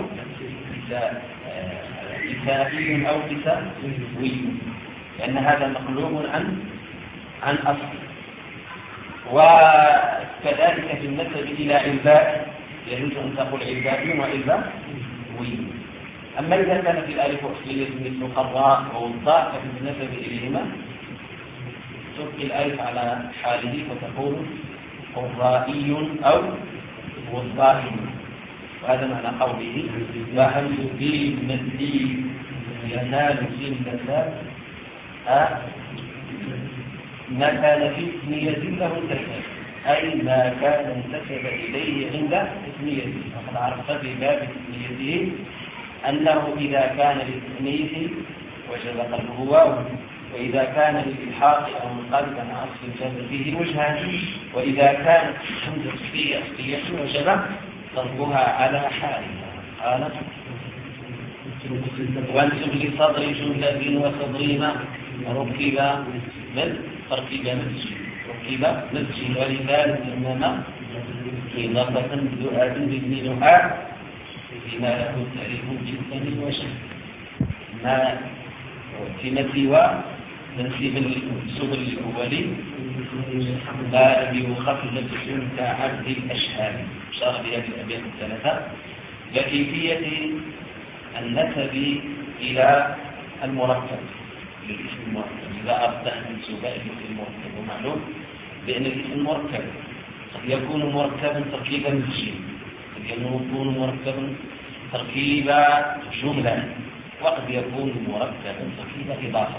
كسائي أو كساوي، لأن هذا مقلوب عن عن أصل. وكذلك بالنسبة إلى عباء يجوز أن تقول عباء وعباوي. أما إذا كانت الألف أصلية مثل قراء ووضاء فبالنسبة إليهما تبقي الألف على حاله فتقول قرائي أو وضائي. وهذا معنى قوله وهل يبين مثلي ينال في اللذات ما كان في اسمية له تحت، أي ما كان انتسب إليه عند اسميته. فقد عرفت في باب اسميته أنه إذا كان للتأنيث وجب قلبه واو، وإذا كان للإلحاق أو منقلبا عن أصل جاز فيه وجهان، وإذا كانت حمزة فيه أصلية وجب ضربها على حالها. قالت وانسب لصدر جملة وصدرنا ركب من تركيب مسجد ركب مسجد ولذلك إنما إضافة دعاء بابن دعاء بما له تعريف جدا وشك ما فيما سوى تنسيب المنسوب الأولي لا يخفف الاسم كعبد الأشهاد. أشار بهذه الأبيات الثلاثة لكيفية النسب إلى المركب للاسم المركب. إذا أردت أن تنسب إلى الاسم المركب ومعلوم بأن الاسم المركب قد يكون مركبا تركيبا مسجد، قد يكون مركبا تركيب جملة، وقد يكون مركبا تركيب إضافة.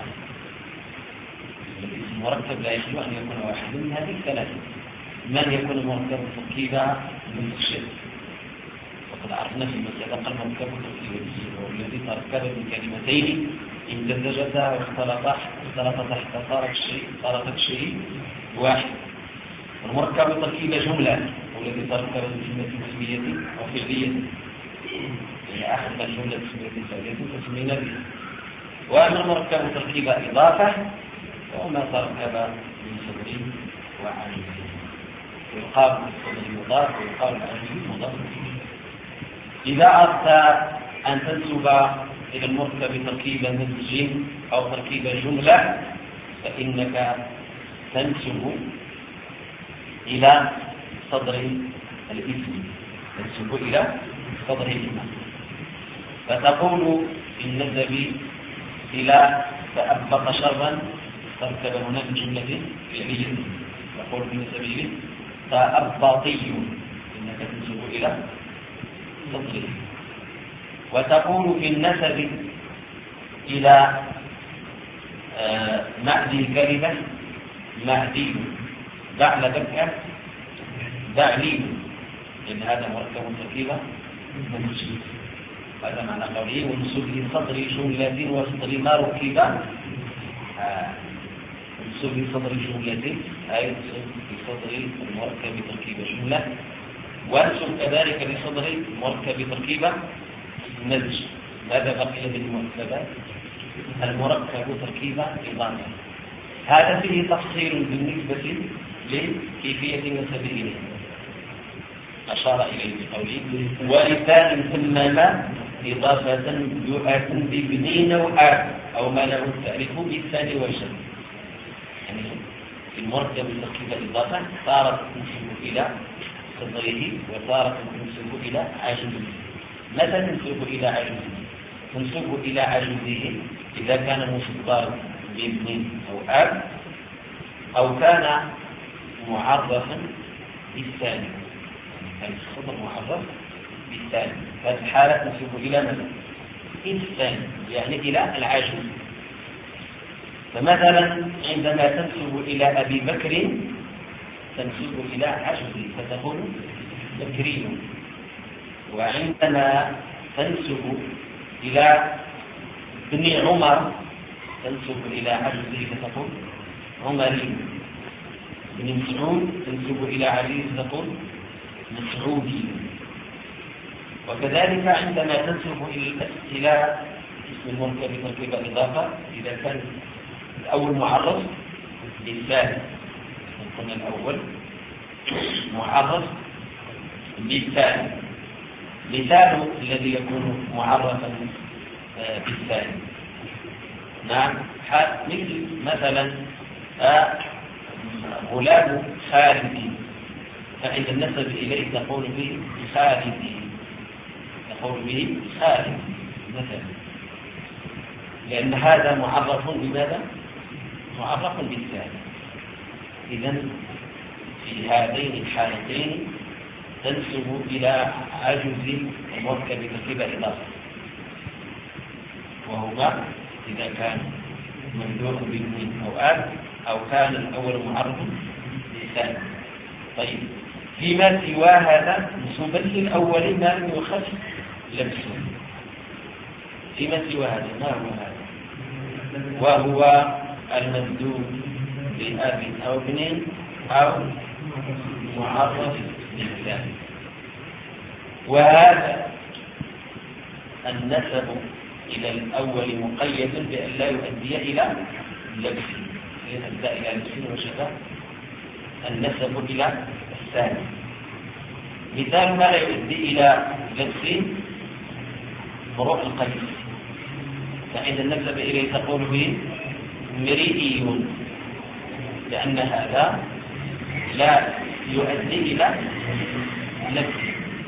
الاسم المركب لا يخلو أن يكون واحد من هذه الثلاثة. من يكون مركبا تركيبا مسجد، وقد عرفنا في المسألة قال مركب تركيب مسجد والذي تركب من كلمتين إن تزوجتا واختلطا اختلطا حتى صارت شيء صارت شيء واحد. المركب تركيب جملة والذي تركب من كلمة اسمية وفعلية، يعني أحد الجملة اسمية فعلية تسمينا بها. وأما المركب تركيب إضافة وما تركب من صدر وعلم، ويقال الصدر مضاف ويقال العلم مضاف. إذا أردت أن تنسب إلى المركب تركيب مسج أو تركيب جملة فإنك تنسب إلى صدر الاسم تنسب إلى صدر الاسم فتقول بالنسب إلى تأبق شرا تركب هنا من جملة فعلية. تقول بالنسب إلى تأبطي إنك تنسب إلى صدره. وتقول في النسب إلى آه معدي كلمة معدي دعل بكة دعلي، لأن هذا مركب تركيبة منسوب. هذا معنى قوله ونسب لصدر جملة وصدر ما ركب آه نسب لصدر جملة أي نسب لصدر المركب تركيبة جملة، وانسب كذلك لصدر مركب تركيبة مزج. ماذا بقي بالمركبات؟ المركب تركيبة إضافة. هذا فيه تفصيل بالنسبة لكيفية النسب إليه أشار إليه بقوله ولسان ثم ما إضافة دعاة بابن نوعات أو ما له التعريف بالثاني والجمع. يعني المركب تركيبة إضافة صارت تنسب إلى صدره وصارت تنسب إلى عجزه. متى تنسب إلى عجزه؟ تنسب إلى عجزه إذا كان مصدر بابن أو أب أو كان معرفا بالثاني، كان الصدر معرف بالثاني. هذه الحالة تنسب إلى ماذا؟ الثاني، يعني إلى العجز. فمثلا عندما تنسب إلى أبي بكر تنسب إلى عجزه فتقول بكري. وعندما تنسب إلى ابن عمر تنسب إلى عجزه فتقول عمري. بن مسعود تنسب إلى علي فتقول مسعودي. وكذلك عندما تنسب إلى اسم المركب تركيب إضافة إذا كان الأول معرف بالثاني، قلنا الأول معرف بالثاني، مثال الذي يكون معرفا بالثاني. نعم، مثل مثلا غلام خالدي، فعند النسب إليه تقول به خالدي، تقول به خالد مثلا، لأن هذا معرف بماذا؟ معرف بالثاني. إذن في هذين الحالتين تنسب إلى عجز المركب تركيب إضافة، وهما إذا كان ممدوح باثنين أو آب، أو كان الأول معرف بالثاني. طيب، فيما سوى هذا نسبا للأول ما لم يخف لبسه. فيما سوى هذا ما هو هذا؟ وهو الممدود بأب أو ابن أو معرف بالثاني. وهذا النسب إلى الأول مقيد بأن لا يؤدي إلى لبس، يؤدي إلى لبس وشبه النسب إلى الثاني. مثال ما لا يؤدي إلى لبس فروع القيس، فعند النسب إليه تقول به مرئي، لأن هذا لا يؤدي إلى لبس،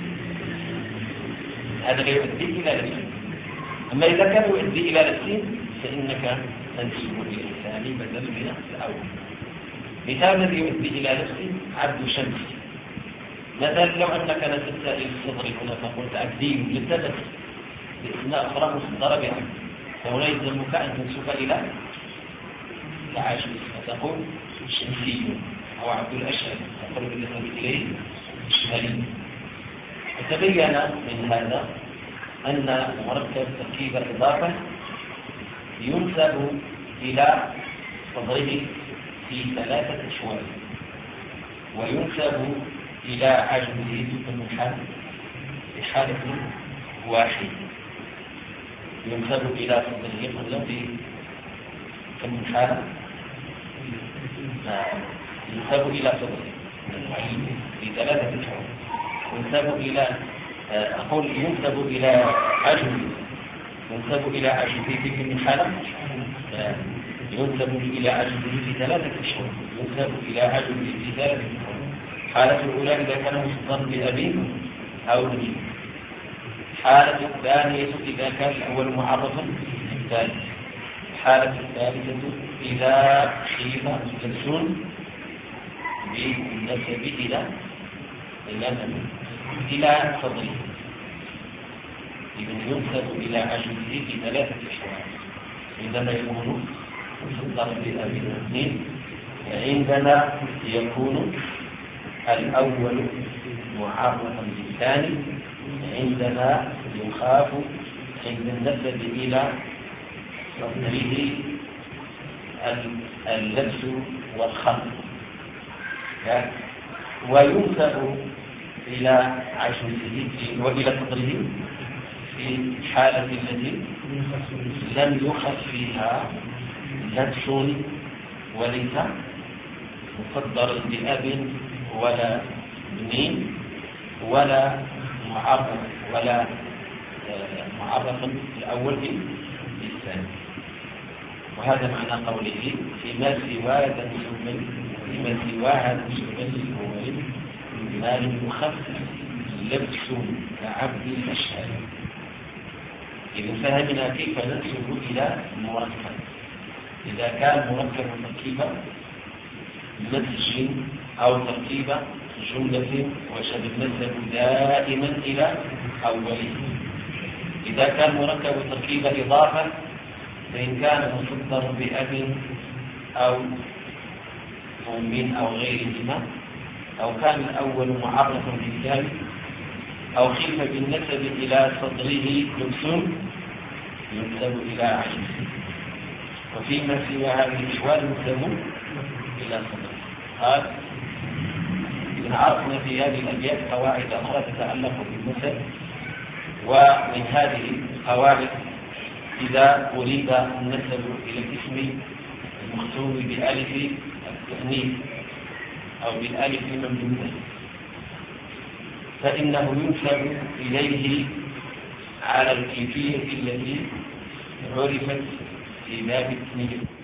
هذا لا يؤدي إلى لبس. أما إذا كان يؤدي إلى لبس فإنك تنسب إلى الثاني بدل من الأول. مثال الذي يؤدي إلى لبس عبد شمس، مثلا لو أنك نسبت إلى الصدر هنا فقلت عبدي للثبت بأسماء أخرى مصدرة بعبد، فهنا يلزمك أن تنسب إلى العاشر، فتقول شمسي أو عبد الأشهر، تقول بالنسبة إليه شمالي. وتبين من هذا أن مركب تركيب إضافة ينسب إلى صدره في ثلاثة أشواط، وينسب إلى عجزه في حال في حالة واحد. ينسب إلى صدره قبل في كم حالة؟ ينسب إلى صدره في ثلاثة أشواط. ينسب إلى أقول ينسب إلى عجزه، ينسب إلى عجزه في كم حالة؟ ينسب إلى عجزه في ثلاثة أشهر، ينسب إلى عجزه في ثلاثة أشهر. حالة الأولى إذا كان مصدر بأبي أو ابن. حالة الثانية إذا كان الأول معرفا بالثالث. الحالة الثالثة إذا خيف مستلسون بالنسب إلى إلى إلى صدره، إذا ينسب إلى عجزه في ثلاثة أشهر. عندما يكون مصدر بأبي واثنين، عندما يكون الأول معرفا بالثاني، عندما يخاف عند النسب إلى صدره اللبس والخلط، وينسب إلى عجزه وإلى صدره في الحالة التي لم يخف فيها لبس وليس مصدر بأب ولا ابن ولا معرف ولا معرف الأول بالثاني. وهذا معنى قوله فيما سوى هذا المسمى فيما سوى هذا المسمى الأول ما لم يخف لبس كعبد الأشهر. إذا فهمنا كيف ننسب إلى المركب. إذا كان مركب تركيبا مسج أو تركيب جملة وشبه النسب دائما إلى أوله. إذا كان مركب تركيب إضافة فإن كان مصدر بأب أو أم أو غيرهما، أو كان الأول معرفا بالثاني، أو خيف بالنسب إلى صدره لبس ينسب إلى عجزه. وفيما سوى هذه الأحوال يسلم إلى صدر. قال إذا عرفنا في هذه الأبيات قواعد أخرى تتعلق بالنسب، ومن هذه القواعد إذا أريد النسب إلى الاسم المختوم بألف التأنيث أو بالألف الممدودة فإنه ينسب إليه على الكيفية التي عرفت في باب التأنيث.